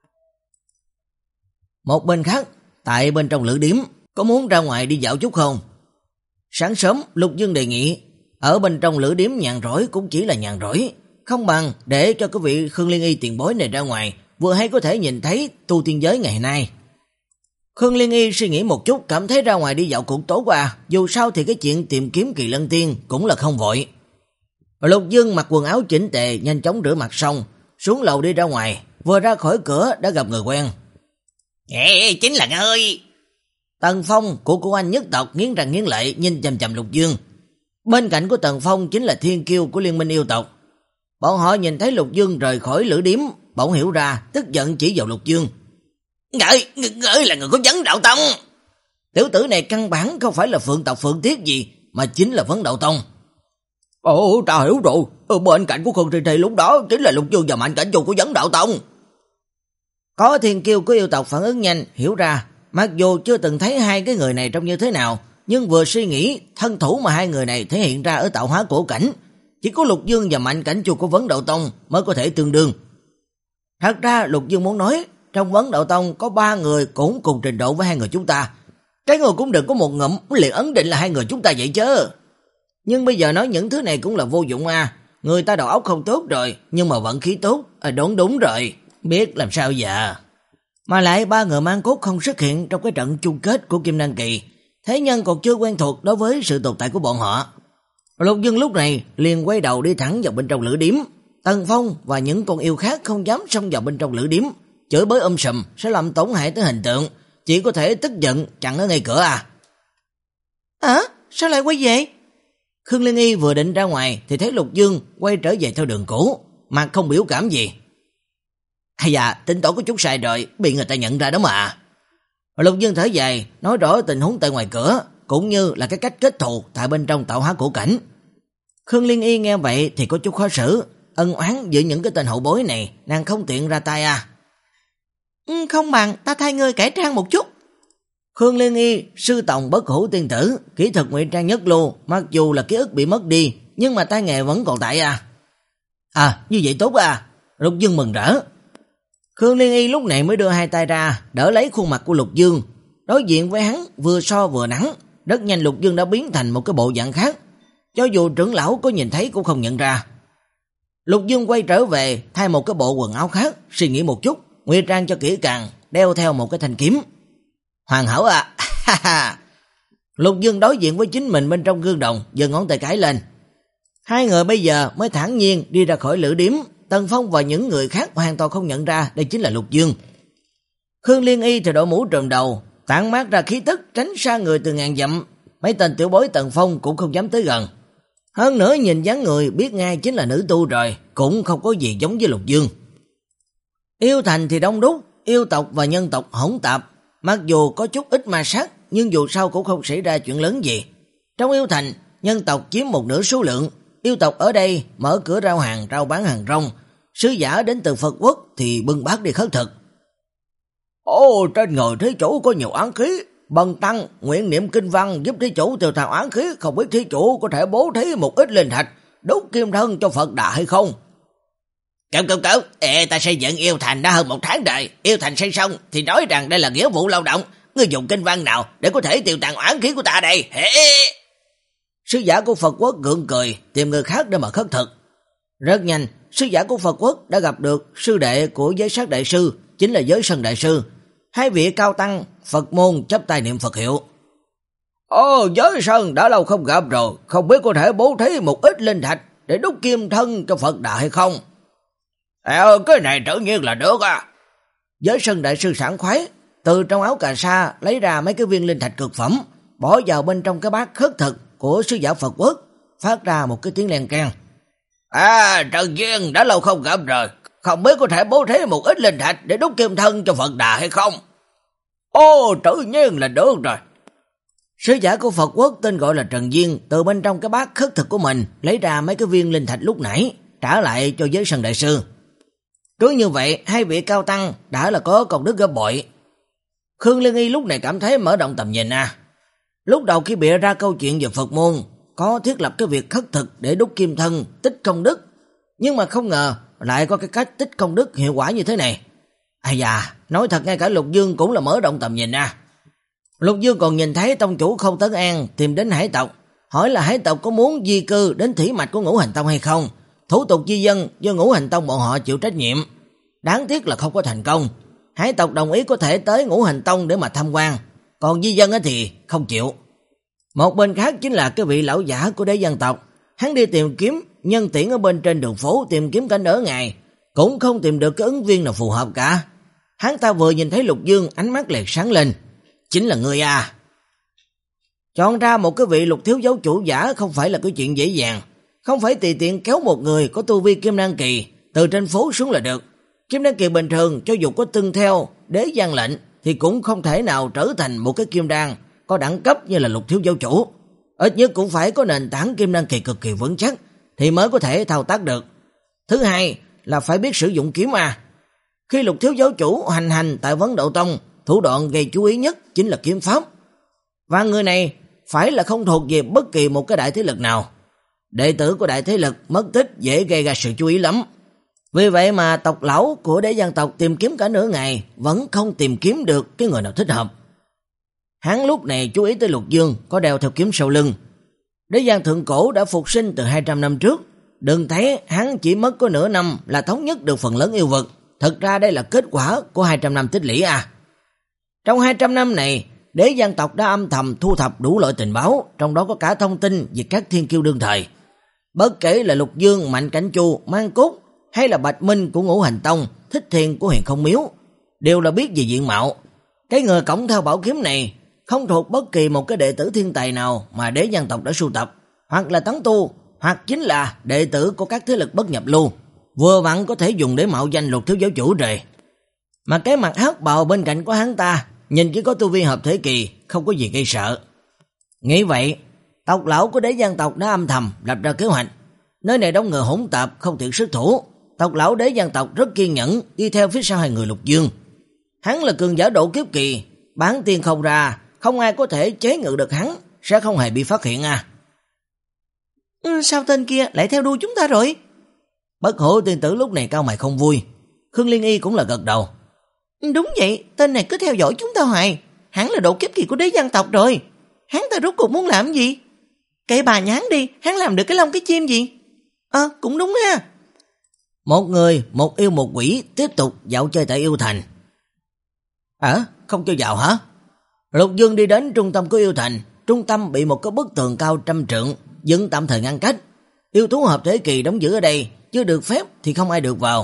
Một bên khác, tại bên trong lữ điếm, có muốn ra ngoài đi dạo chút không? Sáng sớm, Lục Dương đề nghị, ở bên trong lữ điếm nhàn rỗi cũng chỉ là nhàn rỗi, không bằng để cho cái vị Khương Liên Y tiền bối này ra ngoài, vừa hay có thể nhìn thấy tu tiên giới ngày nay. Khương Liên Y suy nghĩ một chút, cảm thấy ra ngoài đi dạo cũng tốt à, dù sao thì cái chuyện tìm kiếm Kỳ Lân Tiên cũng là không vội. Lục Dương mặc quần áo chỉnh tề, nhanh chóng rửa mặt xong, xuống lầu đi ra ngoài, vừa ra khỏi cửa đã gặp người quen. Ê, chính là ngươi. Tần Phong của cô anh nhất tộc nghiến răng nghiến lợi nhìn chằm chằm Lục Dương. Bên cạnh của Tần Phong chính là thiên kiêu của liên minh yêu tộc. Bọn họ nhìn thấy Lục Dương rời khỏi lữ điếm, bỗng hiểu ra, tức giận chỉ vào Lục Dương. Ngươi, ngươi là người của Vấn Đạo Tông. Tiểu tử này căn bản không phải là phượng tộc Phượng Tiết gì, mà chính là Vấn Đạo Tông. Ồ, ta hiểu rồi, ở bên cạnh của Khương Tri Tri lúc đó chính là Lục Dương và Mạnh Cảnh Chu của Vấn Đạo Tông. Có thiên kiêu của yêu tộc phản ứng nhanh, hiểu ra, mặc dù chưa từng thấy hai cái người này trông như thế nào, nhưng vừa suy nghĩ thân thủ mà hai người này thể hiện ra ở tạo hóa cổ cảnh, chỉ có Lục Dương và Mạnh Cảnh Chu của Vấn Đạo Tông mới có thể tương đương. Thật ra Lục Dương muốn nói, trong Vấn Đạo Tông có ba người cũng cùng trình độ với hai người chúng ta. Cái người cũng đừng có một ngụm liền ấn định là hai người chúng ta vậy chứ. Nhưng bây giờ nói những thứ này cũng là vô dụng à. Người ta đầu óc không tốt rồi, nhưng mà vận khí tốt. À, đúng đúng rồi, biết làm sao giờ. Mà lại ba người mang cốt không xuất hiện trong cái trận chung kết của Kim Đan Kỳ. Thế nhân còn chưa quen thuộc đối với sự tồn tại của bọn họ. Lục Dương lúc này liền quay đầu đi thẳng vào bên trong lữ điếm. Tần Phong và những con yêu khác không dám xông vào bên trong lữ điếm, chửi bới um sùm sẽ làm tổn hại tới hình tượng, chỉ có thể tức giận chặn ở ngay cửa à. À, sao lại quay về? Khương Liên Y vừa định ra ngoài thì thấy Lục Dương quay trở về theo đường cũ, mà không biểu cảm gì. Hay dạ, tính toán có chút sai rồi, bị người ta nhận ra đó mà. Lục Dương thở dài, nói rõ tình huống tại ngoài cửa, cũng như là cái cách kết thù tại bên trong tạo hóa cổ cảnh. Khương Liên Y nghe vậy thì có chút khó xử, ân oán giữa những cái tên hậu bối này, nàng không tiện ra tay à. Ừ, không bằng ta thay ngươi cải trang một chút. Khương Liên Y, sư tòng bất hủ tiên tử, kỹ thuật ngụy trang nhất lưu, mặc dù là ký ức bị mất đi, nhưng mà tay nghề vẫn còn tại à. À, như vậy tốt à. Lục Dương mừng rỡ. Khương Liên Y lúc này mới đưa hai tay ra, đỡ lấy khuôn mặt của Lục Dương. Đối diện với hắn, vừa so vừa nắng, rất nhanh Lục Dương đã biến thành một cái bộ dạng khác. Cho dù trưởng lão có nhìn thấy cũng không nhận ra. Lục Dương quay trở về, thay một cái bộ quần áo khác, suy nghĩ một chút, ngụy trang cho kỹ càng, đeo theo một cái thanh kiếm. Hoàn hảo à, ha ha. Lục Dương đối diện với chính mình bên trong gương đồng, giơ ngón tay cái lên. Hai người bây giờ mới thản nhiên đi ra khỏi lữ điếm, Tần Phong và những người khác hoàn toàn không nhận ra đây chính là Lục Dương. Khương Liên Y thì đội mũ trùm đầu, tản mát ra khí tức tránh xa người từ ngàn dặm, mấy tên tiểu bối Tần Phong cũng không dám tới gần. Hơn nữa nhìn dáng người biết ngay chính là nữ tu rồi, cũng không có gì giống với Lục Dương. Yêu thành thì đông đúc, yêu tộc và nhân tộc hỗn tạp, mặc dù có chút ít ma sát, nhưng dù sao cũng không xảy ra chuyện lớn gì. Trong yêu thành, nhân tộc chiếm một nửa số lượng, yêu tộc ở đây mở cửa rao hàng, rao bán hàng rong, sứ giả đến từ Phật quốc thì bưng bát đi khất thực. Ồ, trên người thí chủ có nhiều oán khí, bần tăng nguyện niệm kinh văn giúp thí chủ tiêu trừ oán khí, không biết thí chủ có thể bố thí một ít linh thạch, đúc kim thân cho Phật Đà hay không? Cậu cậu cậu, ê, ta xây dựng yêu thành đã hơn một tháng rồi, yêu thành xây xong thì nói rằng đây là nghĩa vụ lao động, ngươi dùng kinh văn nào để có thể tiêu tàn oán khí của ta đây? Hê! Sứ giả của Phật quốc gượng cười, tìm người khác để mà khất thực. Rất nhanh, sứ giả của Phật quốc đã gặp được sư đệ của Giới Sát đại sư, chính là Giới Sơn đại sư. Hai vị cao tăng Phật môn chắp tay niệm Phật hiệu. Ồ, Giới Sơn đã lâu không gặp rồi, không biết có thể bố thí một ít linh thạch để đúc kim thân cho Phật Đà hay không? Ờ, cái này tự nhiên là được à. Giới Sơn đại sư sảng khoái, từ trong áo cà sa lấy ra mấy cái viên linh thạch cực phẩm, bỏ vào bên trong cái bát khất thực của sứ giả Phật quốc, phát ra một cái tiếng len keng. À, Trần Duyên đã lâu không gặp rồi, không biết có thể bố thí một ít linh thạch để đúc kim thân cho Phật Đà hay không? Ồ, tự nhiên là được rồi. Sứ giả của Phật quốc tên gọi là Trần Duyên, từ bên trong cái bát khất thực của mình lấy ra mấy cái viên linh thạch lúc nãy, trả lại cho Giới Sơn đại sư. Cứ như vậy, hai vị cao tăng đã là có công đức gấp bội. Khương Liên Y lúc này cảm thấy mở rộng tầm nhìn à. Lúc đầu khi bịa ra câu chuyện về Phật môn, có thiết lập cái việc khất thực để đúc kim thân, tích công đức, nhưng mà không ngờ lại có cái cách tích công đức hiệu quả như thế này. À da, nói thật ngay cả Lục Dương cũng là mở rộng tầm nhìn à. Lục Dương còn nhìn thấy tông chủ Khâu Tấn An tìm đến hải tộc, hỏi là hải tộc có muốn di cư đến thủy mạch của Ngũ Hành Tông hay không. Thủ tục di dân do Ngũ Hành Tông bọn họ chịu trách nhiệm. Đáng tiếc là không có thành công. hải tộc đồng ý có thể tới Ngũ Hành Tông để mà tham quan, còn di dân thì không chịu. Một bên khác chính là cái vị lão giả của đế dân tộc, hắn đi tìm kiếm nhân tiễn ở bên trên đường phố, tìm kiếm cả nửa ngày, cũng không tìm được cái ứng viên nào phù hợp cả. Hắn ta vừa nhìn thấy Lục Dương, ánh mắt liền sáng lên. Chính là ngươi à. Chọn ra một cái vị Lục thiếu giáo chủ giả không phải là cái chuyện dễ dàng, không phải tùy tiện kéo một người có tu vi kim đan kỳ từ trên phố xuống là được. Kim đan kỳ bình thường cho dù có tuân theo đế giang lệnh thì cũng không thể nào trở thành một cái kim đan có đẳng cấp như là Lục thiếu giáo chủ. Ít nhất cũng phải có nền tảng kim đan kỳ cực kỳ vững chắc thì mới có thể thao tác được. Thứ hai là phải biết sử dụng kiếm à. Khi Lục thiếu giáo chủ hành hành tại Vấn Đạo Tông, thủ đoạn gây chú ý nhất chính là kiếm pháp. Và người này phải là không thuộc về bất kỳ một cái đại thế lực nào. Đệ tử của đại thế lực mất tích dễ gây ra sự chú ý lắm. Vì vậy mà tộc lão của đế giang tộc tìm kiếm cả nửa ngày vẫn không tìm kiếm được cái người nào thích hợp. Hắn lúc này chú ý tới Lục Dương có đeo theo kiếm sau lưng. Đế giang thượng cổ đã phục sinh từ hai trăm năm trước. Đừng thấy hắn chỉ mất có nửa năm là thống nhất được phần lớn yêu vật. Thật ra đây là kết quả của hai trăm năm tích lũy à. Trong hai trăm năm này, đế giang tộc đã âm thầm thu thập đủ loại tình báo, trong đó có cả thông tin về các thiên kiêu đương thời. Bất kể là Lục Dương, Mạnh Cảnh Chu, Mang Cốt hay là Bạch Minh của Ngũ Hành Tông, Thích Thiên của Huyền Không Miếu, đều là biết về diện mạo. Cái người cõng theo bảo kiếm này không thuộc bất kỳ một cái đệ tử thiên tài nào mà đế giang tộc đã sưu tập, hoặc là tán tu, hoặc chính là đệ tử của các thế lực bất nhập lưu, vừa vặn có thể dùng để mạo danh Lục thiếu giáo chủ rồi. Mà cái mặt hắc bào bên cạnh của hắn ta nhìn chỉ có tu vi hợp thể kỳ, không có gì gây sợ. Nghĩ vậy, tộc lão của đế giang tộc đã âm thầm lập ra kế hoạch. Nơi này đông người hỗn tạp, không tiện xuất thủ. Tộc lão đế giang tộc rất kiên nhẫn đi theo phía sau hai người Lục Dương. Hắn là cường giả độ kiếp kỳ, bán tiền không ra, không ai có thể chế ngự được hắn, sẽ không hề bị phát hiện à. Ừ, sao tên kia lại theo đuôi chúng ta rồi? Bất Hổ tiên tử lúc này cao mày không vui. Khương Liên Y cũng là gật đầu. Đúng vậy, tên này cứ theo dõi chúng ta hoài. Hắn là độ kiếp kỳ của đế giang tộc rồi. Hắn ta rốt cuộc muốn làm gì? Kệ bà nhán đi, hắn làm được cái lông cái chim gì? Ờ, à, cũng đúng ha. Một người, một yêu một quỷ tiếp tục dạo chơi tại yêu thành. À, không cho vào hả? Lục Dương đi đến trung tâm của yêu thành. Trung tâm bị một cái bức tường cao trăm trượng dựng tạm thời ngăn cách. Yêu thú hợp thể kỳ đóng giữ ở đây, chưa được phép thì không ai được vào.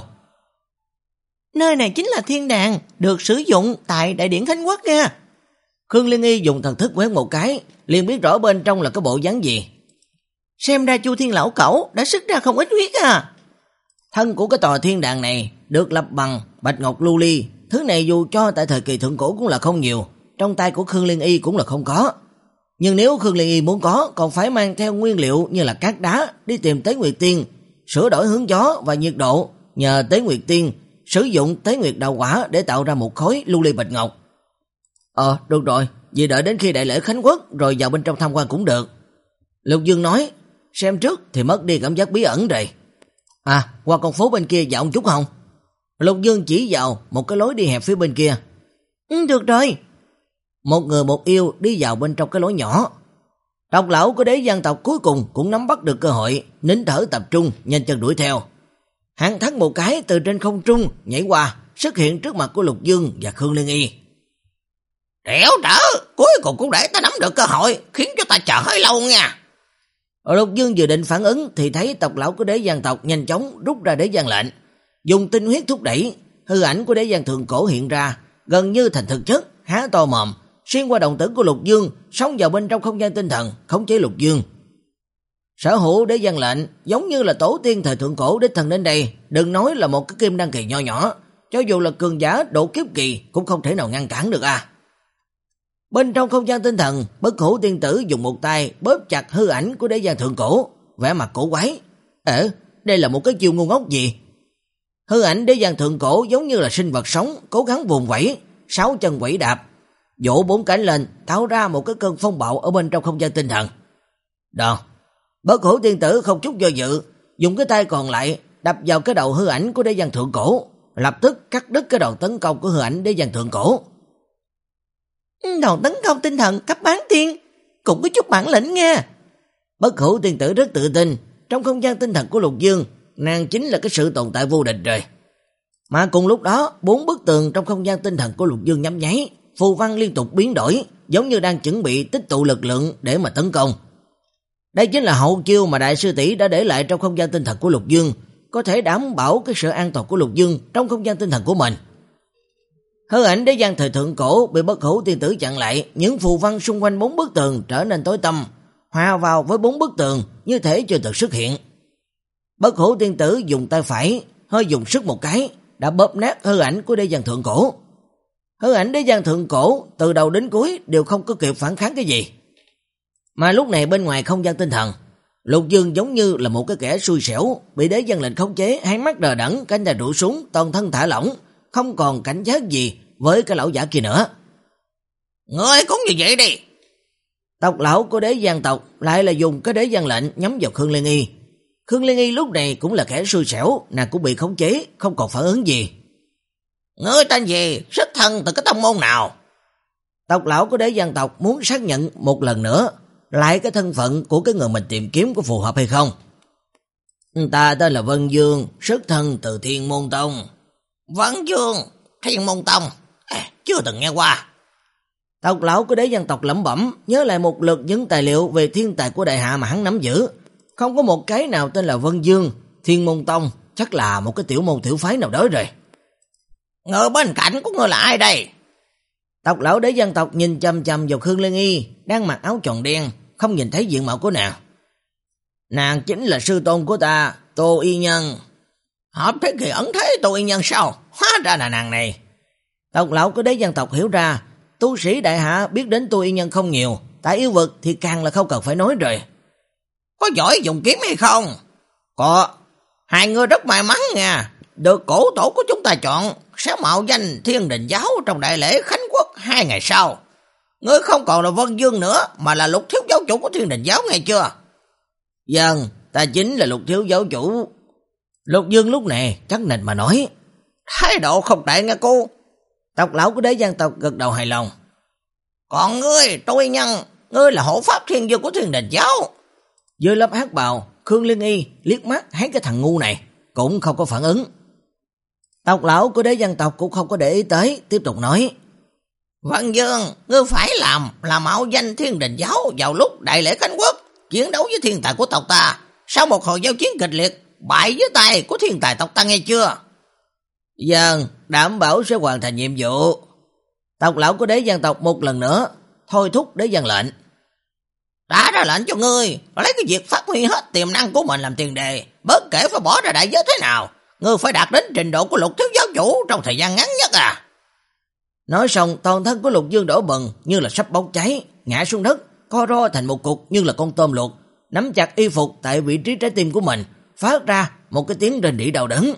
Nơi này chính là thiên đàng, được sử dụng tại đại điển Thánh Quốc nha. Khương Liên Y dùng thần thức quét một cái, liền biết rõ bên trong là cái bộ dáng gì. Xem ra Chu Thiên lão cẩu đã sức ra không ít huyết à. Thân của cái tòa thiên đàng này được lập bằng bạch ngọc lưu ly, thứ này dù cho tại thời kỳ thượng cổ cũng là không nhiều, trong tay của Khương Liên Y cũng là không có. Nhưng nếu Khương Liên Y muốn có, còn phải mang theo nguyên liệu như là cát đá đi tìm Tế Nguyệt Tiên, sửa đổi hướng gió và nhiệt độ, nhờ Tế Nguyệt Tiên sử dụng Tế Nguyệt đạo quả để tạo ra một khối lưu ly bạch ngọc. Ờ, được rồi, vì đợi đến khi đại lễ Khánh Quốc rồi vào bên trong tham quan cũng được. Lục Dương nói, xem trước thì mất đi cảm giác bí ẩn rồi. À, qua con phố bên kia dạo một chút không? Lục Dương chỉ vào một cái lối đi hẹp phía bên kia. Ừ, được rồi. Một người một yêu đi vào bên trong cái lối nhỏ. Tộc lão của đế giang tộc cuối cùng cũng nắm bắt được cơ hội, nín thở tập trung, nhanh chân đuổi theo. Hắn thắt một cái từ trên không trung nhảy qua, xuất hiện trước mặt của Lục Dương và Khương Liên Y. Đẻo trở, cuối cùng cũng để ta nắm được cơ hội, khiến cho ta chờ hơi lâu nha. Lục Dương vừa định phản ứng thì thấy tộc lão của đế giang tộc nhanh chóng rút ra đế giang lệnh, dùng tinh huyết thúc đẩy, hư ảnh của đế giang thượng cổ hiện ra, gần như thành thực chất, há to mồm, xuyên qua đồng tử của Lục Dương, xông vào bên trong không gian tinh thần, khống chế Lục Dương. Sở hữu đế giang lệnh giống như là tổ tiên thời thượng cổ đích thần đến đây, đừng nói là một cái kim đăng kỳ nho nhỏ, cho dù là cường giả độ kiếp kỳ cũng không thể nào ngăn cản được à. Bên trong không gian tinh thần, Bất Hủ tiên tử dùng một tay bóp chặt hư ảnh của đế giang thượng cổ, vẻ mặt cổ quái. Ờ, đây là một cái chiêu ngu ngốc gì? Hư ảnh đế giang thượng cổ giống như là sinh vật sống, cố gắng vùng vẫy, sáu chân quẩy đạp, vỗ bốn cánh lên, tạo ra một cái cơn phong bạo ở bên trong không gian tinh thần. Đó, Bất Hủ tiên tử không chút do dự, dùng cái tay còn lại đập vào cái đầu hư ảnh của đế giang thượng cổ, lập tức cắt đứt cái đầu tấn công của hư ảnh đế giang thượng cổ. Đầu tấn công tinh thần cấp bán tiên, cũng có chút bản lĩnh nha. Bất Hủ tiên tử rất tự tin, trong không gian tinh thần của Lục Dương, nàng chính là cái sự tồn tại vô địch rồi. Mà cùng lúc đó, bốn bức tường trong không gian tinh thần của Lục Dương nhắm nháy, phù văn liên tục biến đổi, giống như đang chuẩn bị tích tụ lực lượng để mà tấn công. Đây chính là hậu chiêu mà đại sư tỷ đã để lại trong không gian tinh thần của Lục Dương, có thể đảm bảo cái sự an toàn của Lục Dương trong không gian tinh thần của mình. Hư ảnh đế giang thời thượng cổ bị Bất Hủ tiên tử chặn lại, những phù văn xung quanh bốn bức tường trở nên tối tăm, hòa vào với bốn bức tường như thể chưa từng xuất hiện. Bất Hủ tiên tử dùng tay phải, hơi dùng sức một cái, đã bóp nát hư ảnh của đế giang thượng cổ. Hư ảnh đế giang thượng cổ từ đầu đến cuối đều không có kịp phản kháng cái gì. Mà lúc này bên ngoài không gian tinh thần, Lục Dương giống như là một cái kẻ xui xẻo, bị đế giang lệnh khống chế, hai mắt đờ đẫn, cánh tay rũ xuống, toàn thân thả lỏng, không còn cảnh giác gì với cái lão giả kia nữa. Ngươi cũng như vậy đi. Tộc lão của đế giang tộc lại là dùng cái đế giang lệnh nhắm vào Khương Liên Y. Khương Liên Y lúc này cũng là kẻ xui xẻo, nàng cũng bị khống chế, không còn phản ứng gì. Ngươi tên gì, xuất thân từ cái tông môn nào? Tộc lão của đế giang tộc muốn xác nhận một lần nữa lại cái thân phận của cái người mình tìm kiếm có phù hợp hay không. Ta tên là Vân Dương, xuất thân từ Thiên Môn Tông. Vân Dương, Thiên Môn Tông, à, chưa từng nghe qua. Tộc lão của đế giang tộc lẩm bẩm, nhớ lại một lượt những tài liệu về thiên tài của đại hạ mà hắn nắm giữ. Không có một cái nào tên là Vân Dương. Thiên Môn Tông chắc là một cái tiểu môn tiểu phái nào đó rồi. Người bên cạnh của ngươi là ai đây? Tộc lão đế giang tộc nhìn chăm chăm vào Khương Liên Y, đang mặc áo tròn đen, không nhìn thấy diện mạo của nàng. Nàng chính là sư tôn của ta, Tô Y Nhân. Hợp thế kỳ ẩn thế Tô Y Nhân sao? Hóa ra là nàng này. Tộc lão của đế giang tộc hiểu ra, tu sĩ đại hạ biết đến Tô Y Nhân không nhiều, tại yêu vực thì càng là không cần phải nói rồi. Có giỏi dùng kiếm hay không? Có. Hai người rất may mắn nha, được cổ tổ của chúng ta chọn sẽ mạo danh Thiên Đình Giáo trong đại lễ Khánh Quốc hai ngày sau. Ngươi không còn là Vân Dương nữa, mà là Lục thiếu giáo chủ của Thiên Đình Giáo nghe chưa? Vâng, ta chính là Lục thiếu giáo chủ. Lục Dương lúc này chắc nịch mà nói. Thái độ không tệ nghe cô. Tộc lão của đế giang tộc gật đầu hài lòng. Còn ngươi, Tô Y Nhân, ngươi là hộ pháp thiên dương của Thiên Đình Giáo. Dưới lớp hát bào, Khương Liên Y liếc mắt thấy cái thằng ngu này, cũng không có phản ứng. Tộc lão của đế giang tộc cũng không có để ý tới, tiếp tục nói. Vân Dương, ngươi phải làm là mạo danh Thiên Đình Giáo vào lúc đại lễ Khánh Quốc, chiến đấu với thiên tài của tộc ta. Sau một hồi giao chiến kịch liệt, bại dưới tay của thiên tài tộc ta nghe chưa? Vâng, đảm bảo sẽ hoàn thành nhiệm vụ. Tộc lão của đế giang tộc một lần nữa thôi thúc đế giang lệnh. Đã ra lệnh cho ngươi, lấy cái việc phát huy hết tiềm năng của mình làm tiền đề, bất kể phải bỏ ra đại giới thế nào, ngươi phải đạt đến trình độ của Lục thiếu giáo chủ trong thời gian ngắn nhất à. Nói xong, toàn thân của Lục Dương đổ bừng như là sắp bốc cháy, ngã xuống đất, co ro thành một cục như là con tôm luộc, nắm chặt y phục tại vị trí trái tim của mình, phát ra một cái tiếng rên rỉ đau đớn.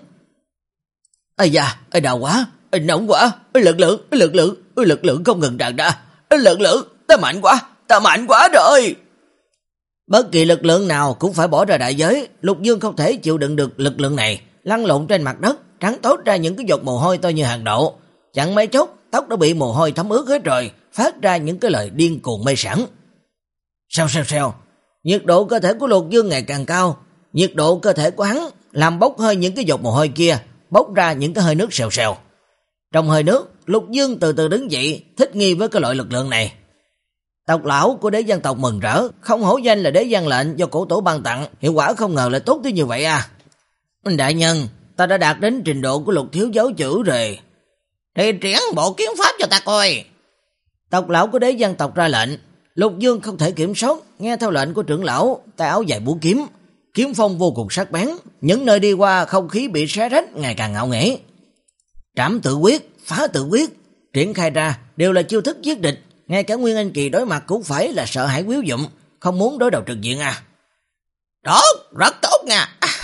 Ây da, ây đau quá, ây nóng quá, ây lực lượng, ây lực lượng, ây lực lượng không ngừng tràn ra, ây lực lượng, ta mạnh quá, ta mạnh quá rồi. Bất kỳ lực lượng nào cũng phải bỏ ra đại giới, Lục Dương không thể chịu đựng được lực lượng này, lăn lộn trên mặt đất, trắng tốt ra những cái giọt mồ hôi to như hạt đậu. Chẳng mấy chốc, tóc đã bị mồ hôi thấm ướt hết rồi, phát ra những cái lời điên cuồng mê sảng. Sao sao sao, nhiệt độ cơ thể của Lục Dương ngày càng cao, nhiệt độ cơ thể của hắn làm bốc hơi những cái giọt mồ hôi kia, bốc ra những cái hơi nước xèo xèo. Trong hơi nước, Lục Dương từ từ đứng dậy, thích nghi với cái loại lực lượng này. Tộc lão của đế giang tộc mừng rỡ, không hổ danh là đế giang lệnh do cổ tổ ban tặng, hiệu quả không ngờ lại tốt tới như vậy à. Đại nhân, ta đã đạt đến trình độ của Lục thiếu giáo chủ rồi. Thì triển bộ kiếm pháp cho ta coi. Tộc lão của đế giang tộc ra lệnh, Lục Dương không thể kiểm soát, nghe theo lệnh của trưởng lão, tay áo dài búa kiếm, kiếm phong vô cùng sắc bén, những nơi đi qua không khí bị xé rách ngày càng ngạo nghễ. Trảm tự quyết, phá tự quyết, triển khai ra đều là chiêu thức giết địch, ngay cả Nguyên Anh kỳ đối mặt cũng phải là sợ hãi quýu dụng, không muốn đối đầu trực diện à. Tốt, rất tốt nha.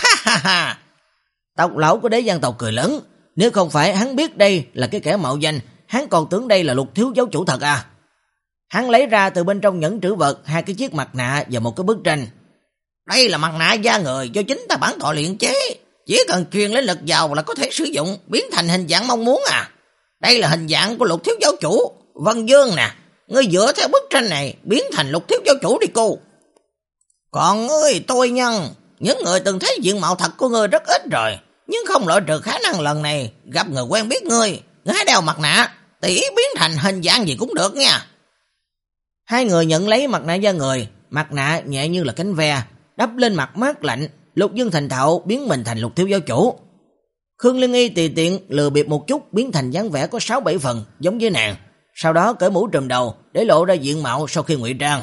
Tộc lão của đế giang tộc cười lớn, nếu không phải hắn biết đây là cái kẻ mạo danh, hắn còn tưởng đây là Lục thiếu giáo chủ thật à. Hắn lấy ra từ bên trong nhẫn trữ vật hai cái chiếc mặt nạ và một cái bức tranh. Đây là mặt nạ da người do chính ta bản tọa luyện chế, chỉ cần truyền lên lực vào là có thể sử dụng, biến thành hình dạng mong muốn à. Đây là hình dạng của Lục thiếu giáo chủ, Vân Dương nè, ngươi dựa theo bức tranh này biến thành Lục thiếu giáo chủ đi cô. Còn ngươi Tô Nhân, những người từng thấy diện mạo thật của ngươi rất ít rồi, nhưng không loại trừ khả năng lần này gặp người quen biết ngươi. Ngươi hãy đeo mặt nạ, tùy ý biến thành hình dạng gì cũng được nha. Hai người nhận lấy mặt nạ da người, mặt nạ nhẹ như là cánh ve, đắp lên mặt mát lạnh. Lục Dương thành thạo biến mình thành Lục thiếu giáo chủ. Khương Liên Y tùy tiện lừa bịp một chút, biến thành dáng vẻ có sáu bảy phần giống với nàng, sau đó cởi mũ trùm đầu để lộ ra diện mạo sau khi ngụy trang.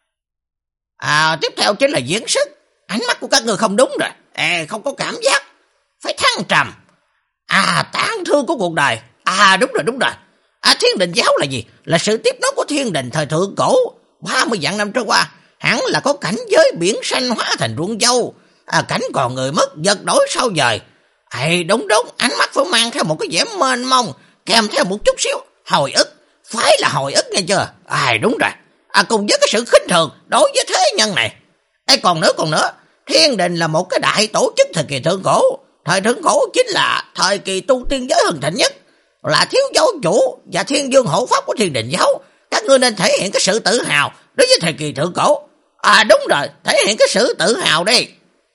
À, tiếp theo chính là diễn sức. Ánh mắt của các người không đúng rồi. À, không có cảm giác, phải thăng trầm. À, tán thương của cuộc đời. À, đúng rồi, đúng rồi. À, Thiên Đình giáo là gì? Là sự tiếp nối của Thiên Đình thời thượng cổ. ba mươi vạn năm trôi qua, hẳn là có cảnh giới biển xanh hóa thành ruộng dâu. À, cảnh còn người mất, vật đổi sao dời. À, đúng đúng, ánh mắt phải mang theo một cái vẻ mênh mông, kèm theo một chút xíu hồi ức. Phải là hồi ức nghe chưa? À, đúng rồi. À, cùng với cái sự khinh thường đối với thế nhân này. Ê, còn nữa, còn nữa. Thiên Đình là một cái đại tổ chức thời kỳ thượng cổ. Thời thượng cổ chính là thời kỳ tu tiên giới hưng thịnh nhất. Là thiếu giáo chủ và thiên dương hộ pháp của Thiên Đình giáo. Các ngươi nên thể hiện cái sự tự hào đối với thời kỳ thượng cổ. À, đúng rồi, thể hiện cái sự tự hào đi.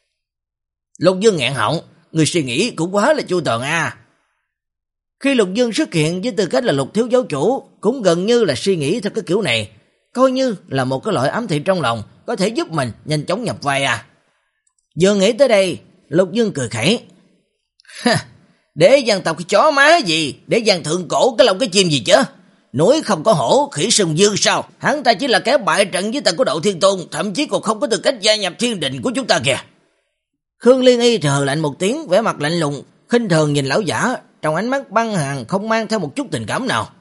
Lục Dương nghẹn họng, người suy nghĩ cũng quá là chu toàn à. Khi Lục Dương xuất hiện với tư cách là Lục thiếu giáo chủ, cũng gần như là suy nghĩ theo cái kiểu này, coi như là một cái loại ám thị trong lòng, có thể giúp mình nhanh chóng nhập vai à. Vừa nghĩ tới đây, Lục Dương cười khẩy. Để dân tộc cái chó má gì, để dân thượng cổ cái lông cái chim gì chứ? Núi không có hổ, khỉ sừng dương sao? Hắn ta chỉ là kẻ bại trận với tà của Đậu Thiên Tôn, thậm chí còn không có tư cách gia nhập Thiên Đình của chúng ta kìa. Khương Liên Y thờ lạnh một tiếng, vẻ mặt lạnh lùng, khinh thường nhìn lão giả, trong ánh mắt băng hàn không mang theo một chút tình cảm nào.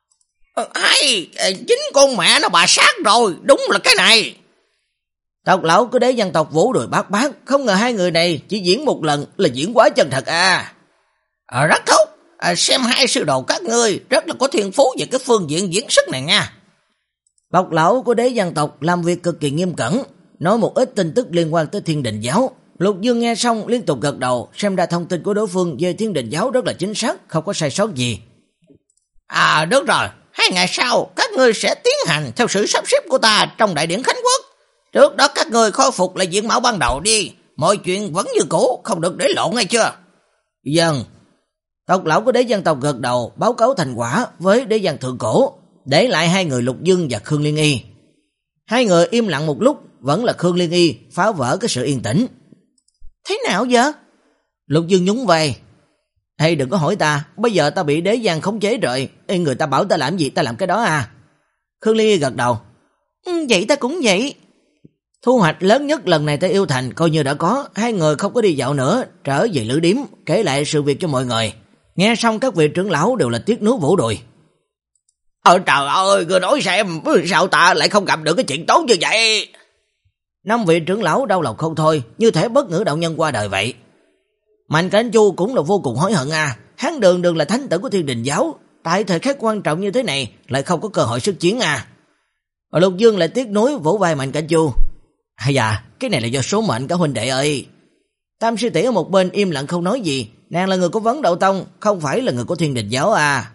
Hay, chính con mẹ nó bà sát rồi, đúng là cái này. Tộc lão cứ để dân tộc vỗ đùi bát bát, không ngờ hai người này chỉ diễn một lần là diễn quá chân thật à. À, rất tốt, à, xem hai sư đồ các ngươi rất là có thiên phú về cái phương diện diễn xuất này nha. Tộc lão của đế dân tộc làm việc cực kỳ nghiêm cẩn, nói một ít tin tức liên quan tới Thiên Đình giáo. Lục Dương nghe xong liên tục gật đầu, xem ra thông tin của đối phương về Thiên Đình giáo rất là chính xác, không có sai sót gì. À, được rồi, hai ngày sau các ngươi sẽ tiến hành theo sự sắp xếp của ta trong đại điện Khánh Quốc. Trước đó các ngươi khôi phục lại diện mạo ban đầu đi, mọi chuyện vẫn như cũ, không được để lộn nghe chưa? Vâng. Tộc lão của đế dân tộc gật đầu, báo cáo thành quả với đế dân thượng cổ, để lại hai người Lục Dương và Khương Liên Y. Hai người im lặng một lúc, vẫn là Khương Liên Y phá vỡ cái sự yên tĩnh. Thế nào vậy? Lục Dương nhún vai. Hay đừng có hỏi ta, bây giờ ta bị đế giang khống chế rồi, Ê, người ta bảo ta làm gì ta làm cái đó à. Khương Liên Y gật đầu. Ừ, vậy ta cũng vậy. Thu hoạch lớn nhất lần này tại Yêu Thành coi như đã có, hai người không có đi dạo nữa, trở về lữ điếm, kể lại sự việc cho mọi người. Nghe xong các vị trưởng lão đều là tiếc nuối vỗ đùi. Ôi trời ơi, người nói xem, sao ta lại không gặp được cái chuyện tốt như vậy? Năm vị trưởng lão đau lòng không thôi, như thể bất ngữ đạo nhân qua đời vậy. Mạnh Cảnh Chu cũng là vô cùng hối hận à, hắn đường đường là thánh tử của Thiên Đình giáo, tại thời khắc quan trọng như thế này lại không có cơ hội sức chiến à. Ở Lục Dương lại tiếc nuối vỗ vai Mạnh Cảnh Chu. Hay da, cái này là do số mệnh cả huynh đệ ơi. Tam sư tỷ ở một bên im lặng không nói gì, nàng là người của Vấn Đậu Tông, không phải là người của Thiên Đình giáo à.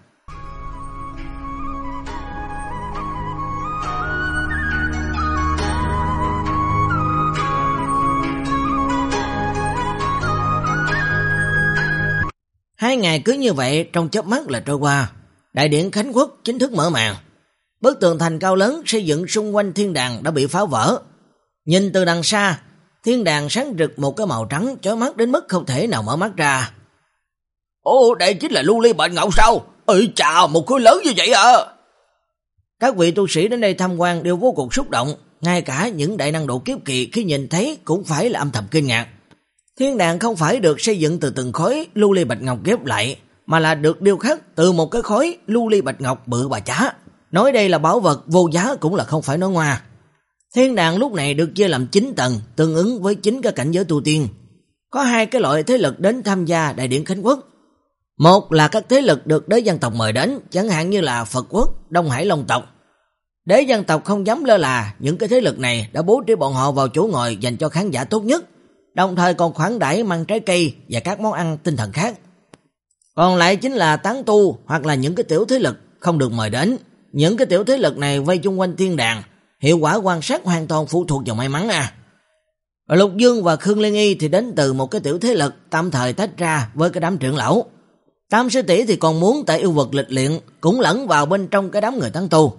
Hai ngày cứ như vậy trong chớp mắt là trôi qua. Đại điện Khánh Quốc chính thức mở màn. Bức tường thành cao lớn xây dựng xung quanh thiên đàng đã bị phá vỡ. Nhìn từ đằng xa, thiên đàng sáng rực một cái màu trắng chói mắt đến mức không thể nào mở mắt ra. Ồ, đây chính là lưu ly bạch ngọc sao? Ơi chà, một khối lớn như vậy à? Các vị tu sĩ đến đây tham quan đều vô cùng xúc động, ngay cả những đại năng độ kiếp kỳ khi nhìn thấy cũng phải là âm thầm kinh ngạc. Thiên đàng không phải được xây dựng từ từng khối lưu ly bạch ngọc ghép lại, mà là được điêu khắc từ một cái khối lưu ly bạch ngọc bự bà chá. Nói đây là bảo vật vô giá cũng là không phải nói ngoa. Thiên đàng lúc này được chia làm chín tầng, tương ứng với chín cái cảnh giới tu tiên. Có hai cái loại thế lực đến tham gia đại điện Khánh Quốc. Một là các thế lực được đế dân tộc mời đến, chẳng hạn như là Phật Quốc, Đông Hải Long tộc. Đế dân tộc không dám lơ là, những cái thế lực này đã bố trí bọn họ vào chỗ ngồi dành cho khán giả tốt nhất, đồng thời còn khoản đãi mang trái cây và các món ăn tinh thần khác. Còn lại chính là tán tu hoặc là những cái tiểu thế lực không được mời đến. Những cái tiểu thế lực này vây chung quanh thiên đàng, hiệu quả quan sát hoàn toàn phụ thuộc vào may mắn à. Lục Dương và Khương Liên Y thì đến từ một cái tiểu thế lực tạm thời tách ra với cái đám trưởng lão. Tam sư tỷ thì còn muốn tại yêu vực lịch luyện cũng lẫn vào bên trong cái đám người tán tu.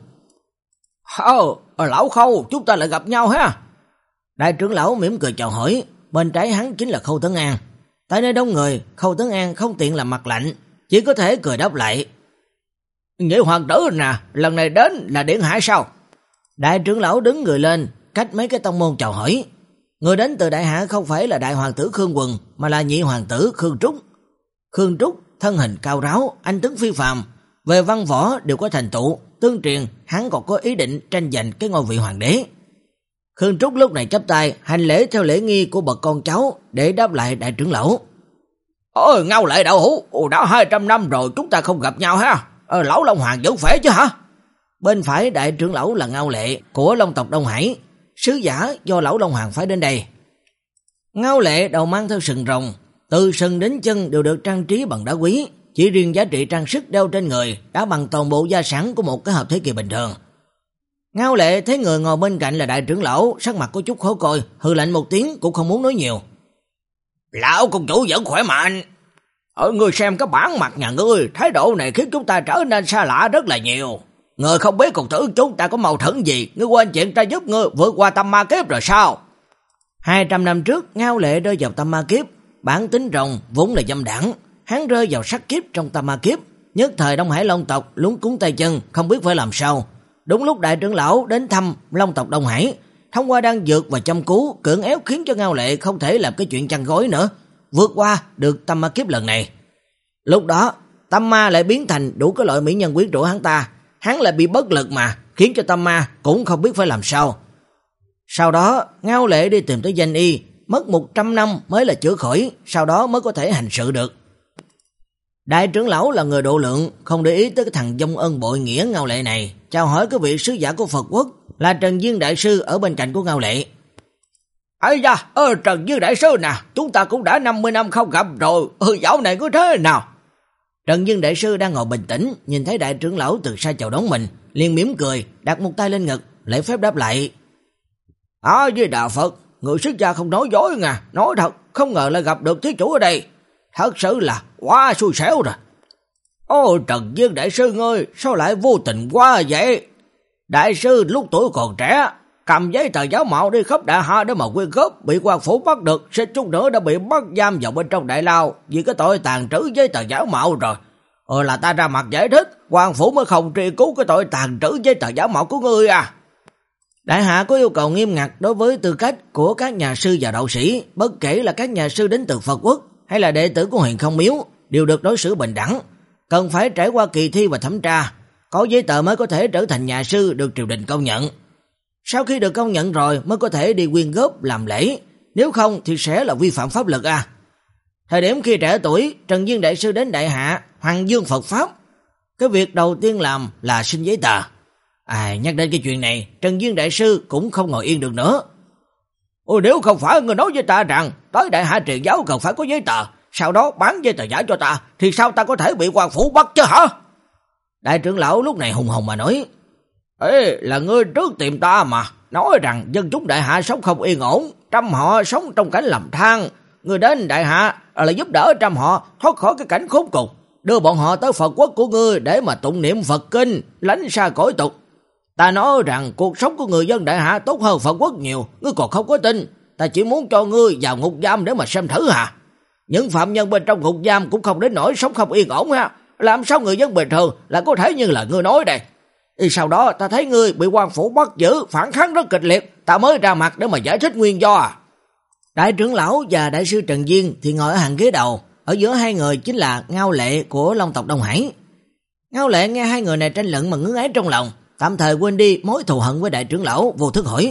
Ồ, lão Khâu, chúng ta lại gặp nhau ha. Đại trưởng lão mỉm cười chào hỏi, bên trái hắn chính là Khâu Tấn An. Tại nơi đông người, Khâu Tấn An không tiện làm mặt lạnh, chỉ có thể cười đáp lại. Nhị hoàng tử nè, lần này đến là điện hạ sao? Đại trưởng lão đứng người lên, cách mấy cái tông môn chào hỏi. Người đến từ đại hạ không phải là đại hoàng tử Khương Quần, mà là nhị hoàng tử Khương Trúc. Khương Trúc thân hình cao ráo, anh tuấn phi phàm, về văn võ đều có thành tựu, tương truyền hắn còn có ý định tranh giành cái ngôi vị hoàng đế. Khương Trúc lúc này chắp tay hành lễ theo lễ nghi của bậc con cháu để đáp lại đại trưởng lão. Ôi, Ngao Lệ đạo hữu, đã hai trăm năm rồi chúng ta không gặp nhau ha. Ờ, lão Long Hoàng vẫn khỏe chứ hả? Bên phải đại trưởng lão là Ngao Lệ của Long tộc Đông Hải, sứ giả do lão Long Hoàng phái đến đây. Ngao Lệ đầu mang theo sừng rồng, từ sừng đến chân đều được trang trí bằng đá quý, chỉ riêng giá trị trang sức đeo trên người đã bằng toàn bộ gia sản của một cái hợp thế kỳ bình thường. Ngao Lệ thấy người ngồi bên cạnh là đại trưởng lão, sắc mặt có chút khó coi, hừ lạnh một tiếng cũng không muốn nói nhiều. Lão công chủ vẫn khỏe mạnh. Ở ngươi xem cái bản mặt nhà ngươi, thái độ này khiến chúng ta trở nên xa lạ rất là nhiều. Ngươi không biết cùng tử chúng ta có mâu thuẫn gì, ngươi quên chuyện ta giúp ngươi vượt qua tâm ma kiếp rồi sao? Hai trăm năm trước, Ngao Lệ rơi vào tâm ma kiếp, bản tính rồng vốn là dâm đảng, hắn rơi vào sát kiếp trong tâm ma kiếp, nhất thời Đông Hải Long tộc lúng cuống tay chân, không biết phải làm sao. Đúng lúc đại trưởng lão đến thăm Long tộc Đông Hải, thông qua đan dược và châm cứu, cưỡng ép khiến cho Ngao Lệ không thể làm cái chuyện chăn gối nữa, vượt qua được tâm ma kiếp lần này. Lúc đó, tâm ma lại biến thành đủ cái loại mỹ nhân quyến rũ hắn ta, hắn lại bị bất lực mà, khiến cho tâm ma cũng không biết phải làm sao. Sau đó, Ngao Lệ đi tìm tới danh y, mất một trăm năm mới là chữa khỏi, sau đó mới có thể hành sự được. Đại trưởng lão là người độ lượng, không để ý tới cái thằng vong ân bội nghĩa Ngao Lệ này, chào hỏi cái vị sứ giả của Phật quốc là Trần Dương đại sư ở bên cạnh của Ngao Lệ. Ây da, ơ Trần Dương đại sư nè, chúng ta cũng đã năm mươi năm không gặp rồi, ừ, dạo này có thế nào? Trần Dương đại sư đang ngồi bình tĩnh, nhìn thấy đại trưởng lão từ xa chào đón mình, liền mỉm cười, đặt một tay lên ngực, lễ phép đáp lại. À, với Đạo Phật, người xuất gia không nói dối nha, nói thật, không ngờ lại gặp được thí chủ ở đây. Thật sự là quá xui xẻo rồi. Ô Trần Dương đại sư ơi, sao lại vô tình quá vậy? Đại sư lúc tuổi còn trẻ, cầm giấy tờ giáo mạo đi khắp đại hạ để mà quyên góp, bị quan phủ bắt được, sẽ chút nữa đã bị bắt giam vào bên trong đại lao vì cái tội tàn trữ giấy tờ giáo mạo rồi. Ờ là ta ra mặt giải thích, quan phủ mới không truy cứu cái tội tàn trữ giấy tờ giáo mạo của ngươi à. Đại hạ có yêu cầu nghiêm ngặt đối với tư cách của các nhà sư và đạo sĩ, bất kể là các nhà sư đến từ Phật quốc hay là đệ tử của Huyền Không Miếu, đều được đối xử bình đẳng, cần phải trải qua kỳ thi và thẩm tra, có giấy tờ mới có thể trở thành nhà sư được triều đình công nhận. Sau khi được công nhận rồi mới có thể đi quyên góp làm lễ, nếu không thì sẽ là vi phạm pháp luật à. Thời điểm khi trẻ tuổi, Trần Dương đại sư đến đại hạ Hoàng Dương Phật Pháp, cái việc đầu tiên làm là xin giấy tờ. À, nhắc đến cái chuyện này, Trần Dương đại sư cũng không ngồi yên được nữa. Ôi, nếu không phải người nói với ta rằng tới đại hạ truyền giáo cần phải có giấy tờ, sau đó bán giấy tờ giả cho ta, thì sao ta có thể bị quan phủ bắt chứ hả? Đại trưởng lão lúc này hùng hồn mà nói. Ê, là ngươi trước tìm ta mà, nói rằng dân chúng đại hạ sống không yên ổn, trăm họ sống trong cảnh lầm than. Ngươi đến đại hạ là giúp đỡ trăm họ thoát khỏi cái cảnh khốn cùng, đưa bọn họ tới Phật quốc của ngươi để mà tụng niệm Phật kinh, lánh xa cõi tục. Ta nói rằng cuộc sống của người dân đại hạ tốt hơn Phật quốc nhiều, ngươi còn không có tin. Ta chỉ muốn cho ngươi vào ngục giam để mà xem thử hả? Những phạm nhân bên trong ngục giam cũng không đến nỗi sống không yên ổn ha. Làm sao người dân bình thường là có thể như là ngươi nói đây? Thì sau đó ta thấy ngươi bị quan phủ bắt giữ, phản kháng rất kịch liệt, ta mới ra mặt để mà giải thích nguyên do à. Đại trưởng lão và đại sư Trần Duyên thì ngồi ở hàng ghế đầu, ở giữa hai người chính là Ngao Lệ của Long tộc Đông Hải. Ngao Lệ nghe hai người này tranh luận mà ngứa ngáy trong lòng, tạm thời quên đi mối thù hận với đại trưởng lão, vô thức hỏi.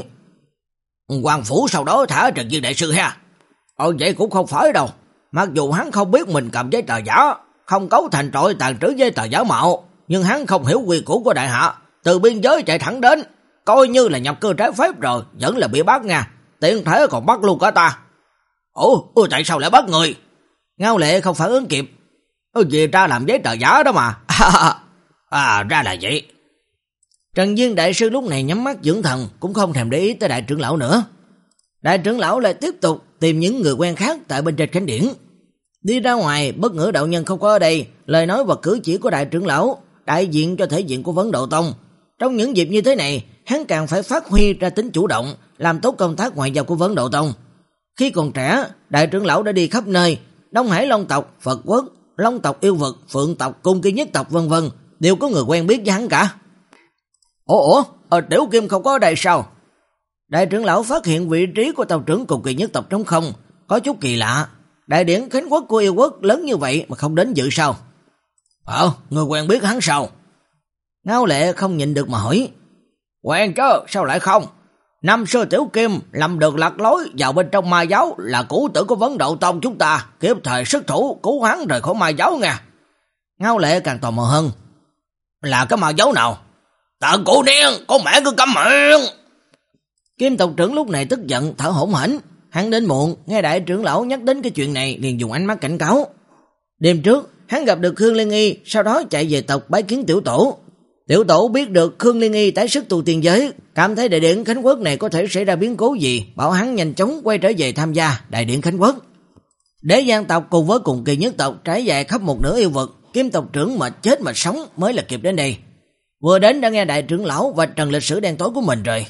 Quan phủ sau đó thả Trần Dương đại sư ha? Ờ vậy cũng không phải đâu, mặc dù hắn không biết mình cầm giấy tờ giả, không cấu thành tội tàn trữ giấy tờ giả mạo, nhưng hắn không hiểu quy củ của đại hạ, từ biên giới chạy thẳng đến, coi như là nhập cư trái phép rồi, vẫn là bị bắt nha, tiện thể còn bắt luôn cả ta. Ủa, ủa tại sao lại bắt người? Ngao Lệ không phản ứng kịp. Ừ, vì ra làm giấy tờ giả đó mà. À, ra là vậy. Trần Dương đại sư lúc này nhắm mắt dưỡng thần, cũng không thèm để ý tới đại trưởng lão nữa. Đại trưởng lão lại tiếp tục tìm những người quen khác tại bên trên khánh điển. Đi ra ngoài, Bất Ngữ đạo nhân không có ở đây, lời nói và cử chỉ của đại trưởng lão đại diện cho thể diện của Vấn Độ Tông. Trong những dịp như thế này, hắn càng phải phát huy ra tính chủ động, làm tốt công tác ngoại giao của Vấn Độ Tông. Khi còn trẻ, đại trưởng lão đã đi khắp nơi, Đông Hải Long tộc, Phật quốc, Long tộc yêu vực, Phượng tộc, Cung Kỳ Nhất tộc vân vân, đều có người quen biết với hắn cả. Ủa ủa, ở Tiểu Kim không có ở đây sao? Đại trưởng lão phát hiện vị trí của tộc trưởng Cung Kỳ Nhất tộc trống không, có chút kỳ lạ. Đại điển khánh quốc của yêu quốc lớn như vậy mà không đến dự sao? Ờ, người quen biết hắn sao? Ngao Lệ không nhịn được mà hỏi. Quen chứ, sao lại không? Năm xưa Tiểu Kim làm được lạc lối vào bên trong ma giáo, là cũ tử của Vấn Độ Tông chúng ta, kịp thời xuất thủ cứu hắn rời khỏi ma giáo nha. Ngao Lệ càng tò mò hơn. Là cái ma giáo nào? Tà Cụ Đen, con mẹ cứ câm miệng. Kim tộc trưởng lúc này tức giận thở hổn hển. Hắn đến muộn, nghe đại trưởng lão nhắc đến cái chuyện này liền dùng ánh mắt cảnh cáo. Đêm trước, hắn gặp được Khương Liên Y, sau đó chạy về tộc bái kiến tiểu tổ. Tiểu tổ biết được Khương Liên Y tái sức tu tiên giới, cảm thấy đại điện Khánh Quốc này có thể xảy ra biến cố gì, bảo hắn nhanh chóng quay trở về tham gia đại điện Khánh Quốc. Đế Giang tộc cùng với Cùng Kỳ Nhất tộc trải dài khắp một nửa yêu vực, Kim tộc trưởng mà chết mà sống mới là kịp đến đây. Vừa đến đã nghe đại trưởng lão và trần lịch sử đen tối của mình rồi.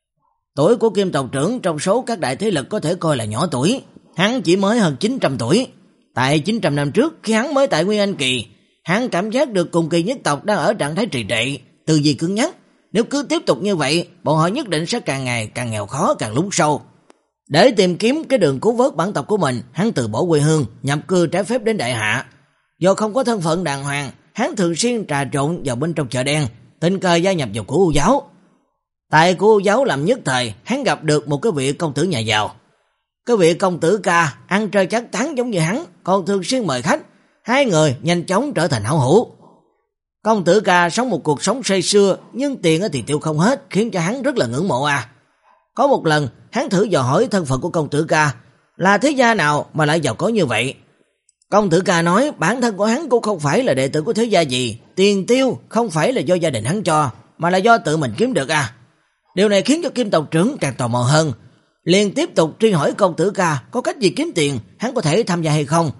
Tuổi của Kim tộc trưởng trong số các đại thế lực có thể coi là nhỏ tuổi, hắn chỉ mới hơn chín trăm tuổi. Tại chín trăm năm trước, khi hắn mới tại Nguyên Anh Kỳ, hắn cảm giác được Cùng Kỳ Nhất tộc đang ở trạng thái trì trệ, từ gì cứng nhắc. Nếu cứ tiếp tục như vậy, bọn họ nhất định sẽ càng ngày càng nghèo khó, càng lún sâu. Để tìm kiếm cái đường cứu vớt bản tộc của mình, hắn từ bỏ quê hương, nhập cư trái phép đến Đại Hạ. Do không có thân phận đàng hoàng, hắn thường xuyên trà trộn vào bên trong chợ đen, tình cờ gia nhập vào Cửu U giáo. Tại Cửu U giáo làm nhất thời, hắn gặp được một cái vị công tử nhà giàu. Cái vị công tử ca ăn chơi chắc tán giống như hắn, còn thường xuyên mời khách. Hai người nhanh chóng trở thành hảo hữu. Công tử ca sống một cuộc sống say sưa, nhưng tiền thì tiêu không hết, khiến cho hắn rất là ngưỡng mộ à. Có một lần, hắn thử dò hỏi thân phận của công tử ca, là thế gia nào mà lại giàu có như vậy. Công tử ca nói bản thân của hắn cũng không phải là đệ tử của thế gia gì, tiền tiêu không phải là do gia đình hắn cho, mà là do tự mình kiếm được à. Điều này khiến cho Kim tộc trưởng càng tò mò hơn, liền tiếp tục truy hỏi công tử ca có cách gì kiếm tiền, hắn có thể tham gia hay không.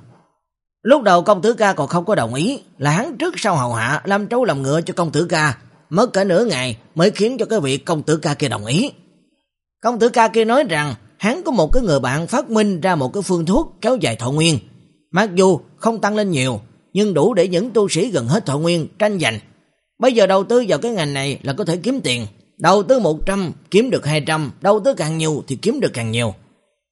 Lúc đầu công tử ca còn không có đồng ý, là hắn trước sau hầu hạ làm trâu làm ngựa cho công tử ca, mất cả nửa ngày mới khiến cho cái vị công tử ca kia đồng ý. Công tử ca kia nói rằng hắn có một cái người bạn phát minh ra một cái phương thuốc kéo dài thọ nguyên, mặc dù không tăng lên nhiều, nhưng đủ để những tu sĩ gần hết thọ nguyên tranh giành. Bây giờ đầu tư vào cái ngành này là có thể kiếm tiền, đầu tư một trăm kiếm được hai trăm, đầu tư càng nhiều thì kiếm được càng nhiều.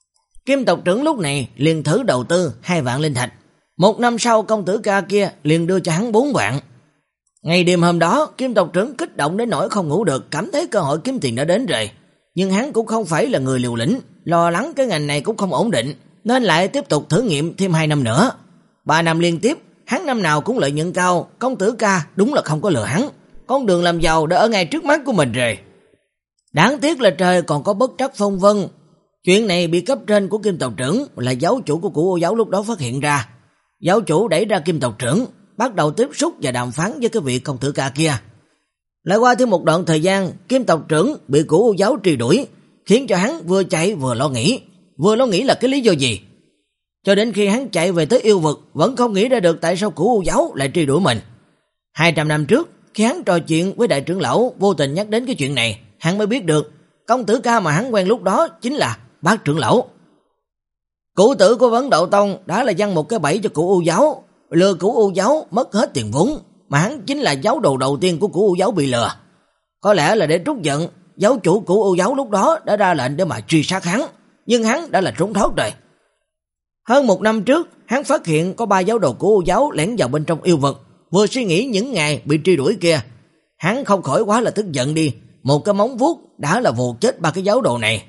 Kim tộc trưởng lúc này liền thử đầu tư hai vạn linh thạch. Một năm sau công tử ca kia liền đưa cho hắn bốn vạn. Ngày đêm hôm đó, Kim tộc trưởng kích động đến nỗi không ngủ được, cảm thấy cơ hội kiếm tiền đã đến rồi. Nhưng hắn cũng không phải là người liều lĩnh, lo lắng cái ngành này cũng không ổn định, nên lại tiếp tục thử nghiệm thêm hai năm nữa. Ba năm liên tiếp, hắn năm nào cũng lợi nhuận cao, công tử ca đúng là không có lừa hắn. Con đường làm giàu đã ở ngay trước mắt của mình rồi. Đáng tiếc là trời còn có bất trắc phong vân. Chuyện này bị cấp trên của Kim tộc trưởng là giáo chủ của Cửu U giáo lúc đó phát hiện ra. Giáo chủ đẩy ra Kim tộc trưởng, bắt đầu tiếp xúc và đàm phán với cái vị công tử ca kia. Lại qua thêm một đoạn thời gian, Kim tộc trưởng bị Cửu U giáo truy đuổi, khiến cho hắn vừa chạy vừa lo nghĩ. Vừa lo nghĩ là cái lý do gì? Cho đến khi hắn chạy về tới yêu vực, vẫn không nghĩ ra được tại sao Cửu U giáo lại truy đuổi mình. Hai trăm năm trước, khi hắn trò chuyện với đại trưởng lão, vô tình nhắc đến cái chuyện này, hắn mới biết được công tử ca mà hắn quen lúc đó chính là Bác trưởng lão. Cụ tử của Vấn Độ Tông đã là giăng một cái bẫy cho Cửu U giáo, lừa Cửu U giáo mất hết tiền vốn, mà hắn chính là giáo đồ đầu tiên của Cửu U giáo bị lừa. Có lẽ là để trút giận, giáo chủ Cửu U giáo lúc đó đã ra lệnh để mà truy sát hắn, nhưng hắn đã là trốn thoát rồi. Hơn một năm trước, hắn phát hiện có ba giáo đồ Cửu U giáo lẻn vào bên trong yêu vực, vừa suy nghĩ những ngày bị truy đuổi kia, hắn không khỏi quá là tức giận đi, một cái móng vuốt đã là vồ chết ba cái giáo đồ này.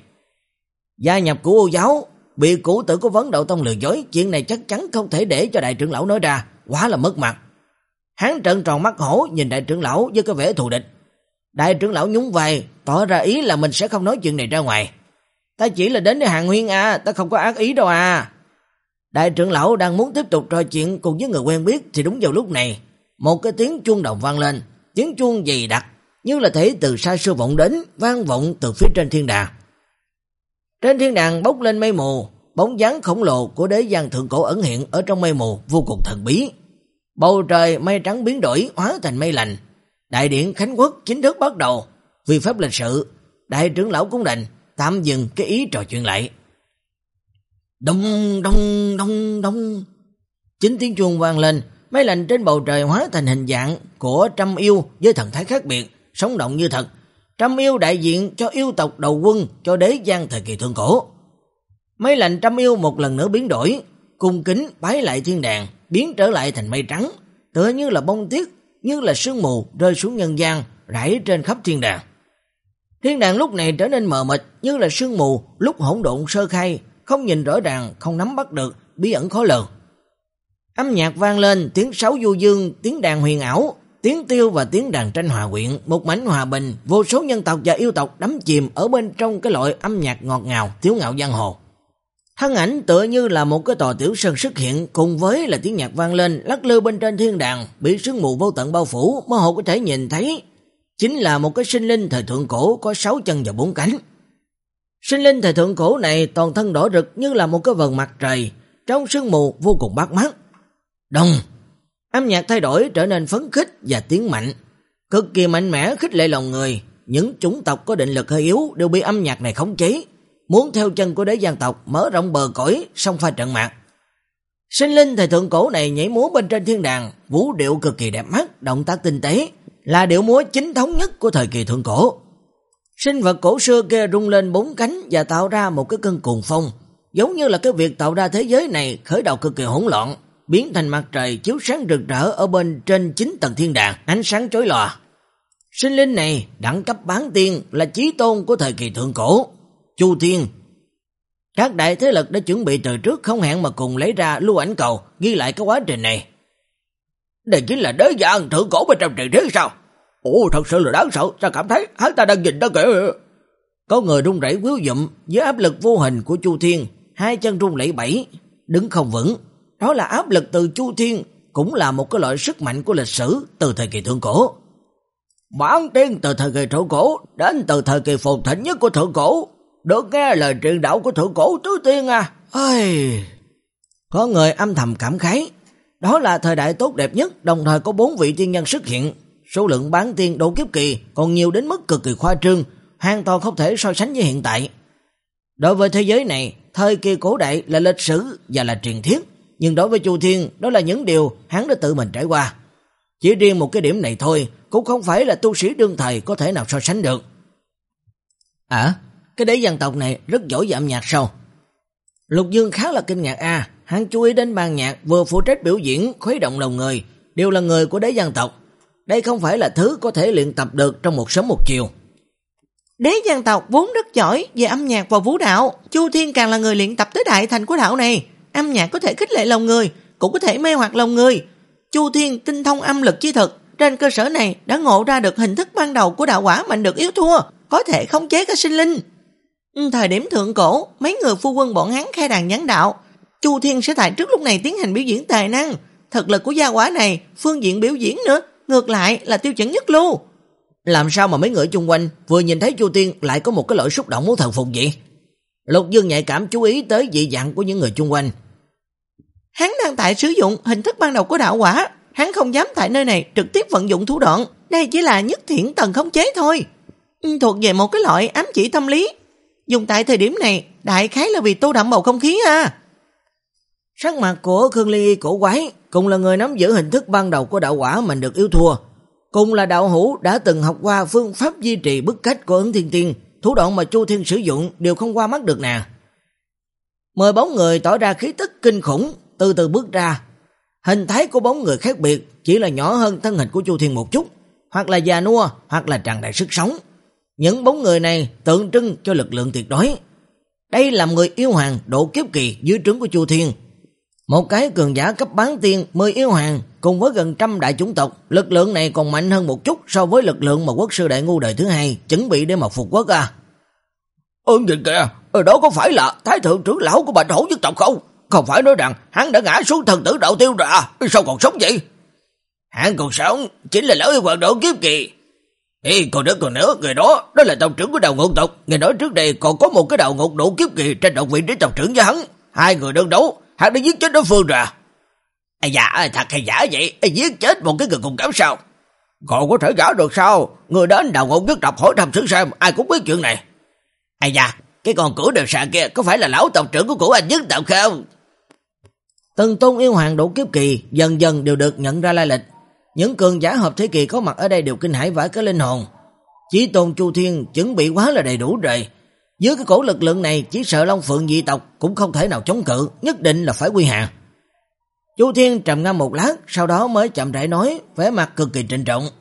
Gia nhập Cửu U giáo, bị cụ tử của Vấn Độ Tông lừa dối, chuyện này chắc chắn không thể để cho đại trưởng lão nói ra, quá là mất mặt. Hắn trợn tròn mắt hổ nhìn đại trưởng lão với cái vẻ thù địch. Đại trưởng lão nhún vai, tỏ ra ý là mình sẽ không nói chuyện này ra ngoài. Ta chỉ là đến để hàng huyên à, ta không có ác ý đâu à. Đại trưởng lão đang muốn tiếp tục trò chuyện cùng với người quen biết thì đúng vào lúc này, một cái tiếng chuông đồng vang lên, tiếng chuông dày đặc, như là thể từ xa xưa vọng đến, vang vọng từ phía trên thiên đàng. Trên thiên đàng bốc lên mây mù, bóng dáng khổng lồ của đế giang thượng cổ ẩn hiện ở trong mây mù vô cùng thần bí. Bầu trời mây trắng biến đổi hóa thành mây lành. Đại điện Khánh Quốc chính thức bắt đầu. Vì phép lịch sự, đại trưởng lão cung đình tạm dừng cái ý trò chuyện lại. Đông đông đông đông. Chính tiếng chuông vang lên, mây lành trên bầu trời hóa thành hình dạng của trăm yêu với thần thái khác biệt, sống động như thật. Trăm yêu đại diện cho yêu tộc đầu quân cho đế giang thời kỳ thượng cổ. Mây lành trăm yêu một lần nữa biến đổi, cung kính bái lại thiên đàng, biến trở lại thành mây trắng, tựa như là bông tuyết, như là sương mù rơi xuống nhân gian, rải trên khắp thiên đàng. Thiên đàng lúc này trở nên mờ mịt như là sương mù lúc hỗn độn sơ khai, không nhìn rõ ràng, không nắm bắt được, bí ẩn khó lường. Âm nhạc vang lên, tiếng sáo du dương, tiếng đàn huyền ảo, tiếng tiêu và tiếng đàn tranh hòa quyện, một mảnh hòa bình, vô số nhân tộc và yêu tộc đắm chìm ở bên trong cái loại âm nhạc ngọt ngào, tiếu ngạo giang hồ. Thân ảnh tựa như là một cái tòa tiểu sơn xuất hiện, cùng với là tiếng nhạc vang lên, lắc lư bên trên thiên đàng, bị sương mù vô tận bao phủ, mơ hồ có thể nhìn thấy, chính là một cái sinh linh thời thượng cổ có sáu chân và bốn cánh. Sinh linh thời thượng cổ này toàn thân đỏ rực như là một cái vầng mặt trời, trong sương mù vô cùng bắt mắt. Đông, âm nhạc thay đổi trở nên phấn khích và tiếng mạnh, cực kỳ mạnh mẽ khích lệ lòng người. Những chủng tộc có định lực hơi yếu đều bị âm nhạc này khống chế, muốn theo chân của đế giang tộc mở rộng bờ cõi, xông pha trận mạc. Sinh linh thời thượng cổ này nhảy múa bên trên thiên đàng, vũ điệu cực kỳ đẹp mắt, động tác tinh tế, là điệu múa chính thống nhất của thời kỳ thượng cổ. Sinh vật cổ xưa kia rung lên bốn cánh và tạo ra một cái cơn cuồng phong, giống như là cái việc tạo ra thế giới này khởi đầu cực kỳ hỗn loạn, biến thành mặt trời chiếu sáng rực rỡ ở bên trên chín tầng thiên đàng, ánh sáng chói lòa. Sinh linh này đẳng cấp bán tiên, là chí tôn của thời kỳ thượng cổ, Chu Thiên. Các đại thế lực đã chuẩn bị từ trước, không hẹn mà cùng lấy ra lưu ảnh cầu ghi lại cái quá trình này. Đây chính là đế giang thượng cổ bên trong truyền thuyết sao? Ồ, thật sự là đáng sợ, sao cảm thấy hắn ta đang nhìn ta kìa. Có người run rẩy quýu dụm với áp lực vô hình của Chu Thiên, hai chân run lẩy bẩy, đứng không vững. Đó là áp lực từ Chu Thiên, cũng là một cái loại sức mạnh của lịch sử từ thời kỳ thượng cổ. Bản tiên từ thời kỳ thượng cổ đến từ thời kỳ phồn thịnh nhất của thượng cổ, được nghe lời truyền đạo của thượng cổ tứ tiên à. Ây, có người âm thầm cảm khái, đó là thời đại tốt đẹp nhất, đồng thời có bốn vị tiên nhân xuất hiện. Số lượng bán tiên độ kiếp kỳ còn nhiều đến mức cực kỳ khoa trương, hoàn toàn không thể so sánh với hiện tại. Đối với thế giới này, thời kỳ cổ đại là lịch sử và là truyền thuyết, nhưng đối với Chu Thiên, đó là những điều hắn đã tự mình trải qua. Chỉ riêng một cái điểm này thôi, cũng không phải là tu sĩ đương thời có thể nào so sánh được. À, cái đế dân tộc này rất giỏi về âm nhạc sao? Lục Dương khá là kinh ngạc a, à, hắn chú ý đến ban nhạc vừa phụ trách biểu diễn khuấy động lòng người, đều là người của đế dân tộc. Đây không phải là thứ có thể luyện tập được trong một sớm một chiều. Đế dân tộc vốn rất giỏi về âm nhạc và vũ đạo, Chu Thiên càng là người luyện tập tới đại thành của đạo này. Âm nhạc có thể khích lệ lòng người, cũng có thể mê hoặc lòng người. Chu Thiên tinh thông âm lực chi thực, trên cơ sở này đã ngộ ra được hình thức ban đầu của đạo quả mạnh được yếu thua, có thể khống chế các sinh linh. Thời điểm thượng cổ, mấy người phu quân bọn hắn khai đàn giảng đạo, Chu Thiên sẽ tại trước lúc này tiến hành biểu diễn tài năng. Thực lực của gia quả này, phương diện biểu diễn nữa, ngược lại là tiêu chuẩn nhất lưu. Làm sao mà mấy người chung quanh vừa nhìn thấy Chu Thiên lại có một cái loại xúc động muốn thần phục vậy? Lục Dương nhạy cảm chú ý tới dị dạng của những người chung quanh. Hắn đang tại sử dụng hình thức ban đầu của đạo quả, hắn không dám tại nơi này trực tiếp vận dụng thủ đoạn, đây chỉ là nhất thiện tầng khống chế thôi, thuộc về một cái loại ám chỉ tâm lý. Dùng tại thời điểm này, đại khái là vì tô đậm bầu không khí à. Sắc mặt của Khương Ly cổ quái, cùng là người nắm giữ hình thức ban đầu của đạo quả mình được yếu thua, cùng là đạo hữu đã từng học qua phương pháp duy trì bức cách của Ấn Thiên Tiên, thủ đoạn mà Chu Thiên sử dụng đều không qua mắt được nè. Mười bóng người tỏ ra khí tức kinh khủng, từ từ bước ra. Hình thái của bóng người khác biệt, chỉ là nhỏ hơn thân hình của Chu Thiên một chút, hoặc là già nua, hoặc là tràn đầy sức sống. Những bóng người này tượng trưng cho lực lượng tuyệt đối. Đây là người yêu hoàng độ kiếp kỳ dưới trướng của Chu Thiên. Một cái cường giả cấp bán tiên, mười yêu hoàng cùng với gần trăm đại chủng tộc, lực lượng này còn mạnh hơn một chút so với lực lượng mà quốc sư đại ngu đời thứ hai chuẩn bị để mà phục quốc à. Ơn nhìn kìa, đó có phải là thái thượng trưởng lão của Bạch Hổ nhất tộc không? Không phải nói rằng hắn đã ngã xuống thần tử đạo tiêu rồi à? Sao còn sống vậy? Hắn còn sống chính là lão yêu hoàng độ kiếp kỳ. Ê, còn nữa còn nữa, người đó, đó là tộc trưởng của Đào Ngục tộc. Nghe nói trước đây còn có một cái Đào Ngục độ kiếp kỳ tranh đoạt vị trí tộc trưởng với hắn. Hai người đơn đấu, hắn đã giết chết đối phương rồi. Ây da, thật hay giả vậy? Ê, giết chết một cái người cùng cảm sao? Còn có thể giả được sao? Người đến Đào Ngục nhất tộc hỏi thăm xử xem, ai cũng biết chuyện này. Ây da, cái con cửu đều sạ kia có phải là lão tộc trưởng của cửu anh nhất tộc không? Từng tôn yêu hoàng độ kiếp kỳ dần dần đều được nhận ra lai lịch. Những cường giả hợp thế kỳ có mặt ở đây đều kinh hãi vãi cái linh hồn. Chí tôn Chu Thiên chuẩn bị quá là đầy đủ rồi. Dưới cái cổ lực lượng này chỉ sợ Long Phượng dị tộc cũng không thể nào chống cự, nhất định là phải quy hạ. Chu Thiên trầm ngâm một lát, sau đó mới chậm rãi nói, vẻ mặt cực kỳ trịnh trọng.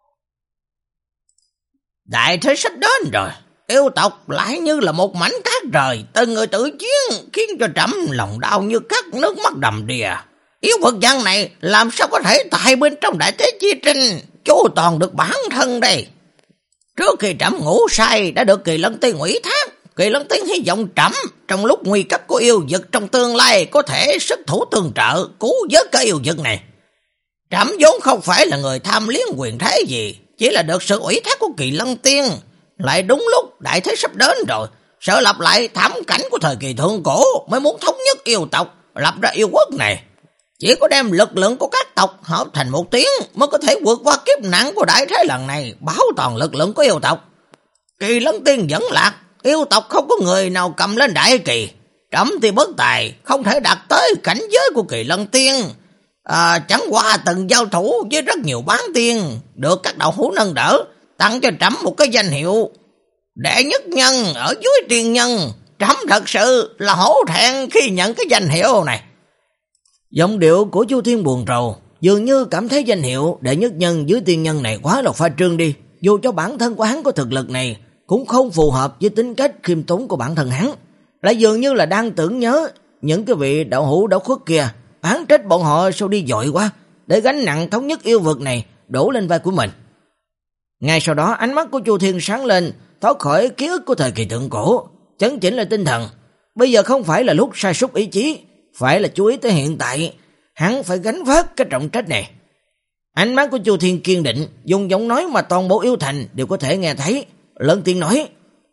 Đại thế sắp đến rồi, yêu tộc lại như là một mảnh cát rời, từng người tự chiến khiến cho trẫm lòng đau như cắt, nước mắt đầm đìa. Yêu vật dân này làm sao có thể tại bên trong đại thế chi tranh chu toàn được bản thân đây. Trước khi trẫm ngủ say đã được Kỳ Lân Tiên ủy thác, Kỳ Lân Tiên hy vọng trẫm trong lúc nguy cấp của yêu vật trong tương lai có thể xuất thủ tương trợ cứu vớt cái yêu vật này. Trẫm vốn không phải là người tham liếng quyền thế gì, chỉ là được sự ủy thác của Kỳ Lân Tiên. Lại đúng lúc đại thế sắp đến rồi, sợ lặp lại thảm cảnh của thời kỳ thượng cổ mới muốn thống nhất yêu tộc, lập ra yêu quốc này. Chỉ có đem lực lượng của các tộc hợp thành một tiếng mới có thể vượt qua kiếp nạn của đại thế lần này, bảo toàn lực lượng của yêu tộc. Kỳ Lân Tiên dẫn lạc, yêu tộc không có người nào cầm lên đại kỳ. Trẫm thì bất tài, không thể đạt tới cảnh giới của Kỳ Lân Tiên. À, chẳng qua từng giao thủ với rất nhiều bán tiên, được các đạo hữu nâng đỡ, tặng cho trẫm một cái danh hiệu đệ nhất nhân ở dưới tiên nhân. Trẫm thật sự là hổ thẹn khi nhận cái danh hiệu này. Giọng điệu của Chu Thiên buồn rầu, dường như cảm thấy danh hiệu đệ nhất nhân dưới tiên nhân này quá là pha trương đi. Dù cho bản thân của hắn có thực lực này, cũng không phù hợp với tính cách khiêm tốn của bản thân hắn. Lại dường như là đang tưởng nhớ những cái vị đạo hữu đạo khuất kia, án trách bọn họ sao đi dội quá, để gánh nặng thống nhất yêu vực này đổ lên vai của mình. Ngay sau đó ánh mắt của Chu Thiên sáng lên, thoát khỏi ký ức của thời kỳ thượng cổ, chấn chỉnh lại tinh thần. Bây giờ không phải là lúc sa sút ý chí, phải là chú ý tới hiện tại, hắn phải gánh vác cái trọng trách này. Ánh mắt của Chu Thiên kiên định, dùng giọng nói mà toàn bộ yêu thành đều có thể nghe thấy, lớn tiếng nói: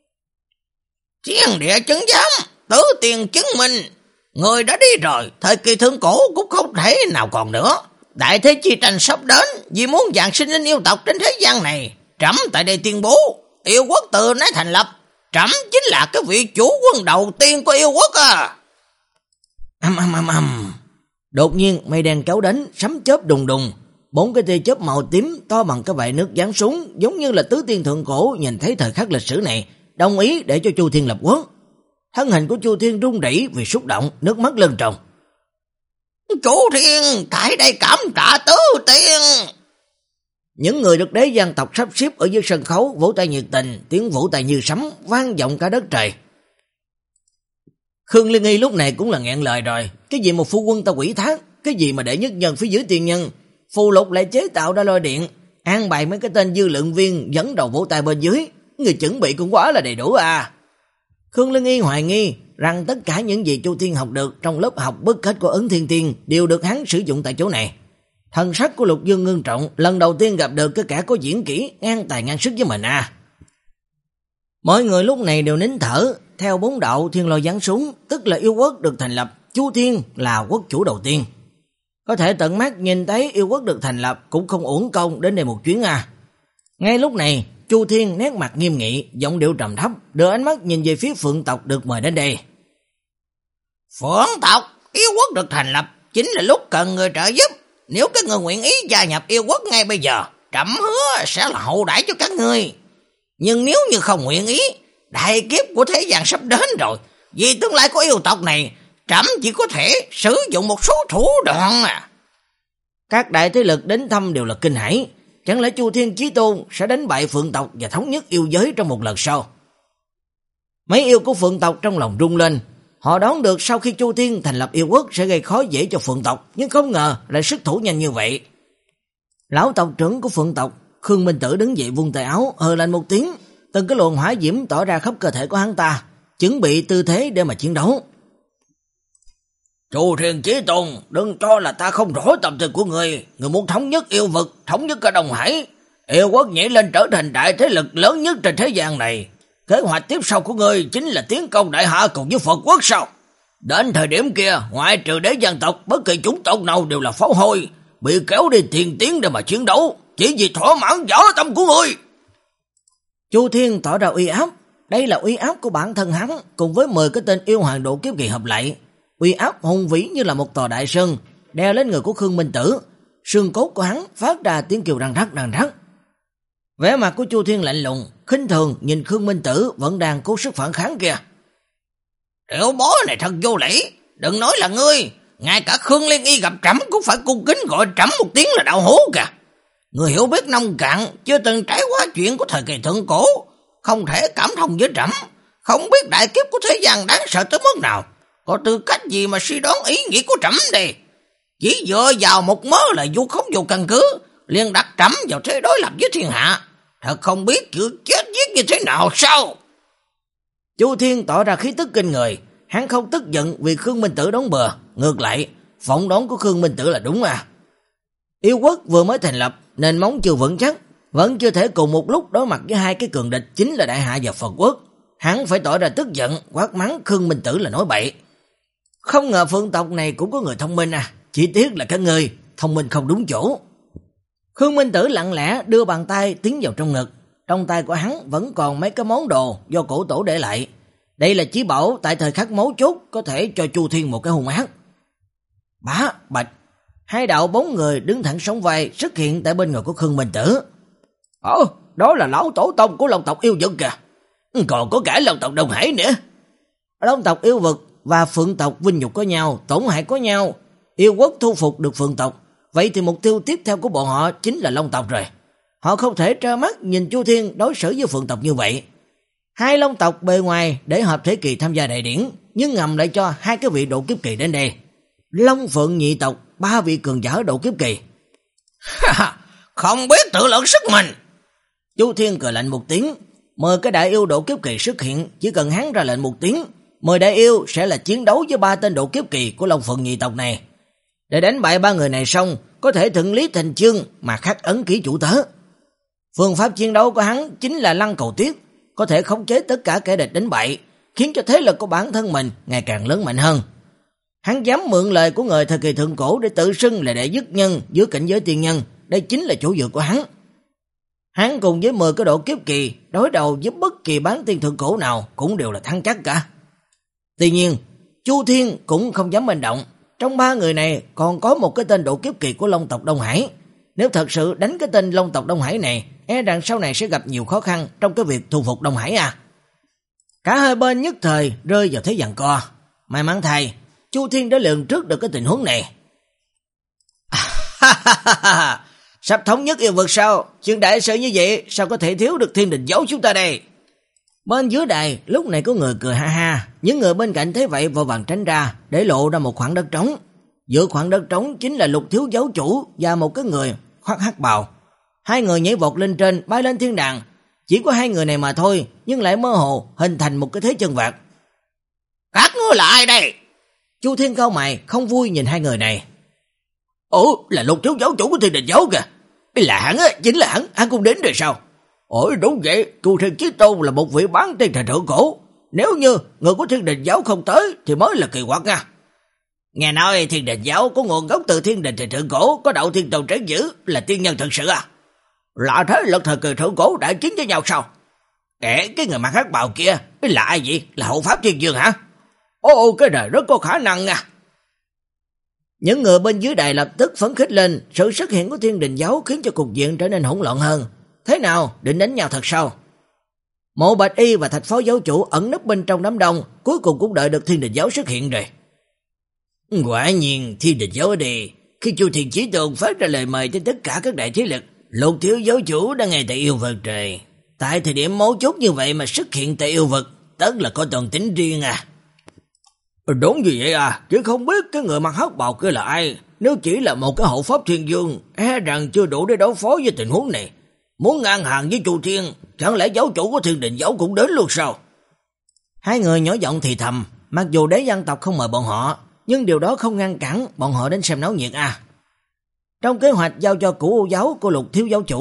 Chiến địa chứng giám, tứ tiền chứng minh, người đã đi rồi, thời kỳ thượng cổ cũng không thể nào còn nữa. Đại thế chi tranh sắp đến, vì muốn giáng sinh linh yêu tộc trên thế gian này, trẫm tại đây tuyên bố, yêu quốc từ nay thành lập, trẫm chính là cái vị chủ quân đầu tiên của yêu quốc à. Âm âm âm âm. Đột nhiên mây đen kéo đến, sấm chớp đùng đùng, bốn cái tia chớp màu tím to bằng cái vại nước giáng xuống, giống như là tứ tiên thượng cổ nhìn thấy thời khắc lịch sử này, đồng ý để cho Chu Thiên lập quốc. Thân hình của Chu Thiên rung rẩy vì xúc động, nước mắt lưng tròng. Chủ Thiên, tại đây cảm tạ tứ tiên. Những người được đế gian tộc sắp xếp ở dưới sân khấu vỗ tay nhiệt tình, tiếng vỗ tay như sấm vang vọng cả đất trời. Khương Liên Nghi lúc này cũng là nghẹn lời rồi. Cái gì mà phu quân ta quỷ thác, cái gì mà đệ nhất nhân phía dưới tiên nhân, phù lục lại chế tạo ra lôi điện, an bài mấy cái tên dư lượng viên dẫn đầu vỗ tay bên dưới, người chuẩn bị cũng quá là đầy đủ à. Khương Liên Nghi hoài nghi rằng tất cả những gì Chu Thiên học được trong lớp học bất kết của Ấn Thiên Tiên đều được hắn sử dụng tại chỗ này. Thần sắc của Lục Dương ngưng trọng, lần đầu tiên gặp được cái kẻ có diễn kỹ ngang tài ngang sức với mình à. Mọi người lúc này đều nín thở, theo bốn đạo thiên lôi giáng xuống, tức là yêu quốc được thành lập, Chu Thiên là quốc chủ đầu tiên. Có thể tận mắt nhìn thấy yêu quốc được thành lập cũng không uổng công đến đây một chuyến à. Ngay lúc này, Chu Thiên nét mặt nghiêm nghị, giọng điệu trầm thấp, đưa ánh mắt nhìn về phía Phượng tộc được mời đến đây. Phượng tộc, yêu quốc được thành lập, chính là lúc cần người trợ giúp. Nếu các người nguyện ý gia nhập yêu quốc ngay bây giờ, trẫm hứa sẽ là hậu đãi cho các ngươi. Nhưng nếu như không nguyện ý, đại kiếp của thế gian sắp đến rồi. Vì tương lai của yêu tộc này, trẫm chỉ có thể sử dụng một số thủ đoạn à. Các đại thế lực đến thăm đều là kinh hãi. Chẳng lẽ Chu Thiên Chí Tôn sẽ đánh bại Phượng tộc và thống nhất yêu giới trong một lần sau? Mấy yêu của Phượng tộc trong lòng rung lên. Họ đoán được sau khi Chu Thiên thành lập yêu quốc sẽ gây khó dễ cho Phượng tộc, nhưng không ngờ lại xuất thủ nhanh như vậy. Lão tộc trưởng của Phượng tộc, Khương Minh Tử đứng dậy vung tay áo, hừ lạnh một tiếng, từng cái luồng hỏa diễm tỏ ra khắp cơ thể của hắn ta, chuẩn bị tư thế để mà chiến đấu. Chu Thiên Chí Tôn, đừng cho là ta không rõ tâm tư của người, người muốn thống nhất yêu vực, thống nhất cả Đông Hải, Yêu quốc nhảy lên trở thành đại thế lực lớn nhất trên thế gian này. Kế hoạch tiếp sau của ngươi chính là tiến công Đại Hạ cùng với Phật quốc sao? Đến thời điểm kia, ngoại trừ đế dân tộc, bất kỳ chủng tộc nào đều là pháo hôi, bị kéo đi tiền tiến để mà chiến đấu, chỉ vì thỏa mãn võ tâm của ngươi. Chu Thiên tỏ ra uy áp, đây là uy áp của bản thân hắn cùng với mười cái tên yêu hoàng độ kiếp kỳ hợp lại. Uy áp hùng vĩ như là một tòa đại sơn, đè lên người của Khương Minh Tử, xương cốt của hắn phát ra tiếng kêu răng rắc răng rắc. Vẻ mặt của Chu Thiên lạnh lùng, khinh thường nhìn Khương Minh Tử vẫn đang cố sức phản kháng kia. Tiểu bối này thật vô lý, đừng nói là ngươi, ngay cả Khương Liên Y gặp trẫm cũng phải cung kính gọi trẫm một tiếng là đạo hữu kìa. Ngươi hiểu biết nông cạn, chưa từng trải qua chuyện của thời kỳ thượng cổ, không thể cảm thông với trẫm, không biết đại kiếp của thế gian đáng sợ tới mức nào, có tư cách gì mà suy đoán ý nghĩa của trẫm đây. Chỉ dựa vào một mớ là vô không vô căn cứ, liền đặt trẫm vào thế đối lập với thiên hạ, thật không biết chữ chết giết như thế nào sao? Chu Thiên tỏ ra khí tức kinh người, hắn không tức giận vì Khương Minh Tử đón bừa, ngược lại, phỏng đoán của Khương Minh Tử là đúng à. Yêu quốc vừa mới thành lập, nền móng chưa vững chắc, vẫn chưa thể cùng một lúc đối mặt với hai cái cường địch chính là Đại Hạ và Phật quốc. Hắn phải tỏ ra tức giận, quát mắng Khương Minh Tử là nói bậy. Không ngờ phương tộc này cũng có người thông minh à, chỉ tiếc là các người thông minh không đúng chỗ. Khương Minh Tử lặng lẽ đưa bàn tay tiến vào trong ngực, trong tay của hắn vẫn còn mấy cái món đồ do cổ tổ để lại. Đây là chí bảo tại thời khắc mấu chốt có thể cho Chu Thiên một cái hung ác. Bá, bạch, hai đạo bóng người đứng thẳng sóng vai xuất hiện tại bên người của Khương Minh Tử. Ồ, đó là lão tổ tông của Long tộc yêu vực kìa. Còn có cả Long tộc Đông Hải nữa. Long tộc yêu vực và Phượng tộc vinh nhục có nhau, tổn hại có nhau. Yêu quốc thu phục được Phượng tộc, vậy thì mục tiêu tiếp theo của bọn họ chính là Long tộc rồi. Họ không thể trơ mắt nhìn Chu Thiên đối xử với Phượng tộc như vậy. Hai Long tộc bề ngoài để hợp thế kỳ tham gia đại điển, nhưng ngầm lại cho hai cái vị độ kiếp kỳ đến đây. Long Phượng nhị tộc, ba vị cường giả độ kiếp kỳ. Không biết tự lượng sức mình. Chu Thiên cười lạnh một tiếng, mời cái đại yêu độ kiếp kỳ xuất hiện, chỉ cần hắn ra lệnh một tiếng, mời đại yêu sẽ là chiến đấu với ba tên độ kiếp kỳ của Long Phượng nhị tộc này. Để đánh bại ba người này xong, có thể thuận lý thành chương mà khắc ấn ký chủ tớ. Phương pháp chiến đấu của hắn chính là lăng cầu tuyết, có thể khống chế tất cả kẻ địch đánh bại, khiến cho thế lực của bản thân mình ngày càng lớn mạnh hơn. Hắn dám mượn lời của người thời kỳ thượng cổ để tự xưng là đệ nhất nhân giữa cảnh giới tiên nhân, đây chính là chỗ dựa của hắn. Hắn cùng với mười cái độ kiếp kỳ đối đầu với bất kỳ bán tiên thượng cổ nào cũng đều là thắng chắc cả. Tuy nhiên, Chu Thiên cũng không dám manh động, trong ba người này còn có một cái tên độ kiếp kỳ của Long tộc Đông Hải. Nếu thật sự đánh cái tên Long tộc Đông Hải này, e rằng sau này sẽ gặp nhiều khó khăn trong cái việc thu phục Đông Hải à. Cả hai bên nhất thời rơi vào thế giằng co. May mắn thay, Chu Thiên đã lường trước được cái tình huống này. Sắp thống nhất yêu vực sao? Chuyện đại sự như vậy sao có thể thiếu được Thiên Đình Giáo chúng ta đây? Bên dưới đài lúc này có người cười ha ha, những người bên cạnh thấy vậy vội vàng tránh ra, để lộ ra một khoảng đất trống. Giữa khoảng đất trống chính là Lục thiếu giáo chủ và một cái người khoác hắc bào. Hai người nhảy vọt lên trên, bay lên thiên đàng. Chỉ có hai người này mà thôi, nhưng lại mơ hồ hình thành một cái thế chân vạc. Các ngươi là ai đây? Chu Thiên cau mày không vui nhìn hai người này. Ủa, là Lục thiếu giáo chủ của Thiên Đình Giáo kìa. Là hắn á, chính là hắn, hắn cũng đến rồi sao? Ôi đúng vậy, Chu Thiên Chí Tôn là một vị bán tiên thời thượng cổ. Nếu như người của Thiên Đình Giáo không tới thì mới là kỳ quặc nha. Nghe nói Thiên Đình Giáo có nguồn gốc từ Thiên Đình thời thượng cổ, có đạo thiên tôn trấn giữ, là tiên nhân thật sự à? Là thế lực thời kỳ thượng cổ đại chiến với nhau sao? Kể cái người mặc hắc bào kia là ai vậy? Là hộ pháp thiên dương hả? Ồ, cái này rất có khả năng nha. Những người bên dưới đài lập tức phấn khích lên, sự xuất hiện của Thiên Đình Giáo khiến cho cục diện trở nên hỗn loạn hơn. Thế nào, định đánh nhau thật sao? Mộ Bạch Y và Thạch Phó giáo chủ ẩn nấp bên trong đám đông, cuối cùng cũng đợi được Thiên Đình Giáo xuất hiện rồi. Quả nhiên Thiên Đình Giáo ở đây, khi Chu Thiên Chí Tôn phát ra lời mời cho tất cả các đại thế lực, Lục thiếu giáo chủ đã ngay tại yêu vực rồi. Tại thời điểm mấu chốt như vậy mà xuất hiện tại yêu vực, tất là có toàn tính riêng à. Đúng như vậy à, chứ không biết cái người mặc hắc bào kia là ai. Nếu chỉ là một cái hộ pháp thiên dương, e rằng chưa đủ để đối phó với tình huống này. Muốn ngang hàng với Chu Thiên, chẳng lẽ giáo chủ của Thiên Đình Giáo cũng đến luôn sao? Hai người nhỏ giọng thì thầm, mặc dù đế dân tộc không mời bọn họ, nhưng điều đó không ngăn cản bọn họ đến xem náo nhiệt à. Trong kế hoạch giao cho cửu U giáo của Lục thiếu giáo chủ,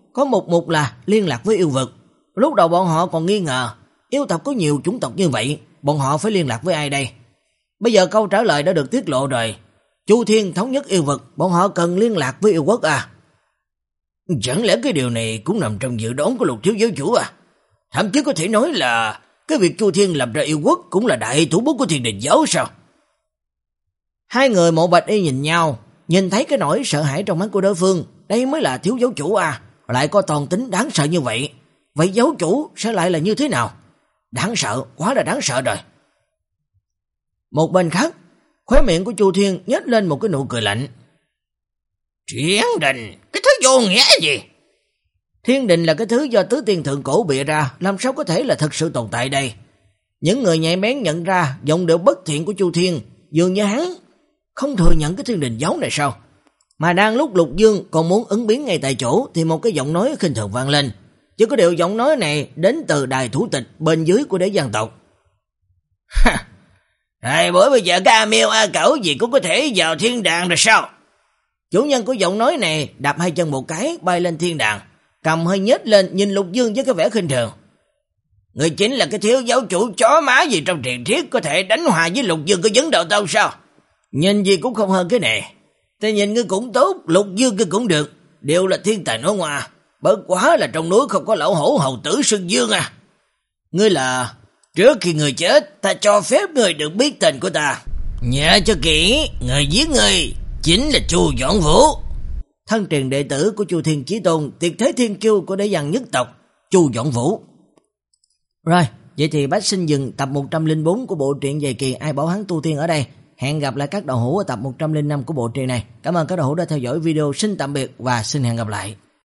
có một mục là liên lạc với yêu vực. Lúc đầu bọn họ còn nghi ngờ, yêu tộc có nhiều chủng tộc như vậy, bọn họ phải liên lạc với ai đây? Bây giờ câu trả lời đã được tiết lộ rồi. Chu Thiên thống nhất yêu vực, bọn họ cần liên lạc với yêu quốc à? Chẳng lẽ cái điều này cũng nằm trong dự đoán của Lục thiếu giáo chủ à? Thậm chí có thể nói là cái việc Chu Thiên lập ra yêu quốc cũng là đại thủ bút của Thiên Đình giáo sao? Hai người Mộ Bạch Y nhìn nhau, nhìn thấy cái nỗi sợ hãi trong mắt của đối phương. Đây mới là thiếu giáo chủ à? Lại có toàn tính đáng sợ như vậy. Vậy giáo chủ sẽ lại là như thế nào? Đáng sợ, quá là đáng sợ rồi. Một bên khác, khóe miệng của Chu Thiên nhếch lên một cái nụ cười lạnh. Thiên Đình, cái thứ vô nghĩa gì? Thiên Đình là cái thứ do tứ tiên thượng cổ bịa ra, làm sao có thể là thật sự tồn tại đây? Những người nhạy bén nhận ra giọng điệu bất thiện của Chu Thiên, dường như hắn không thừa nhận cái Thiên Đình giáo này sao? Mà đang lúc Lục Dương còn muốn ứng biến ngay tại chỗ thì một cái giọng nói khinh thường vang lên. Chỉ có điều giọng nói này đến từ đài thủ tịch bên dưới của đế dân tộc. Ha! Hai bữa bây giờ ca miêu a cẩu gì cũng có thể vào thiên đàng rồi sao? Chủ nhân của giọng nói này đạp hai chân một cái bay lên thiên đàng, cầm hơi nhếch lên nhìn Lục Dương với cái vẻ khinh thường. Người chính là cái thiếu giáo chủ chó má gì trong truyền thuyết có thể đánh hòa với Lục Dương có vấn đầu tao sao? Nhìn gì cũng không hơn cái này. Ta nhìn ngươi cũng tốt, Lục Dương ngươi cũng được, đều là thiên tài nói ngoa. Bất quá là trong núi không có lão hổ hầu tử Sơn Dương à. Ngươi là... Trước khi người chết, ta cho phép người được biết tên của ta. Nhớ cho kỹ, người giết người chính là Chu Doãn Vũ, thân truyền đệ tử của Chu Thiên Chí Tôn, tuyệt thế thiên kiêu của đế dân nhất tộc, Chu Doãn Vũ. Rồi, vậy thì Bách Sinh dừng tập một trăm lẻ bốn của bộ truyện dài kỳ Ai Bảo Hắn Tu Tiên ở đây. Hẹn gặp lại các đạo hữu ở tập một trăm lẻ năm của bộ truyện này. Cảm ơn các đạo hữu đã theo dõi video. Xin tạm biệt và xin hẹn gặp lại.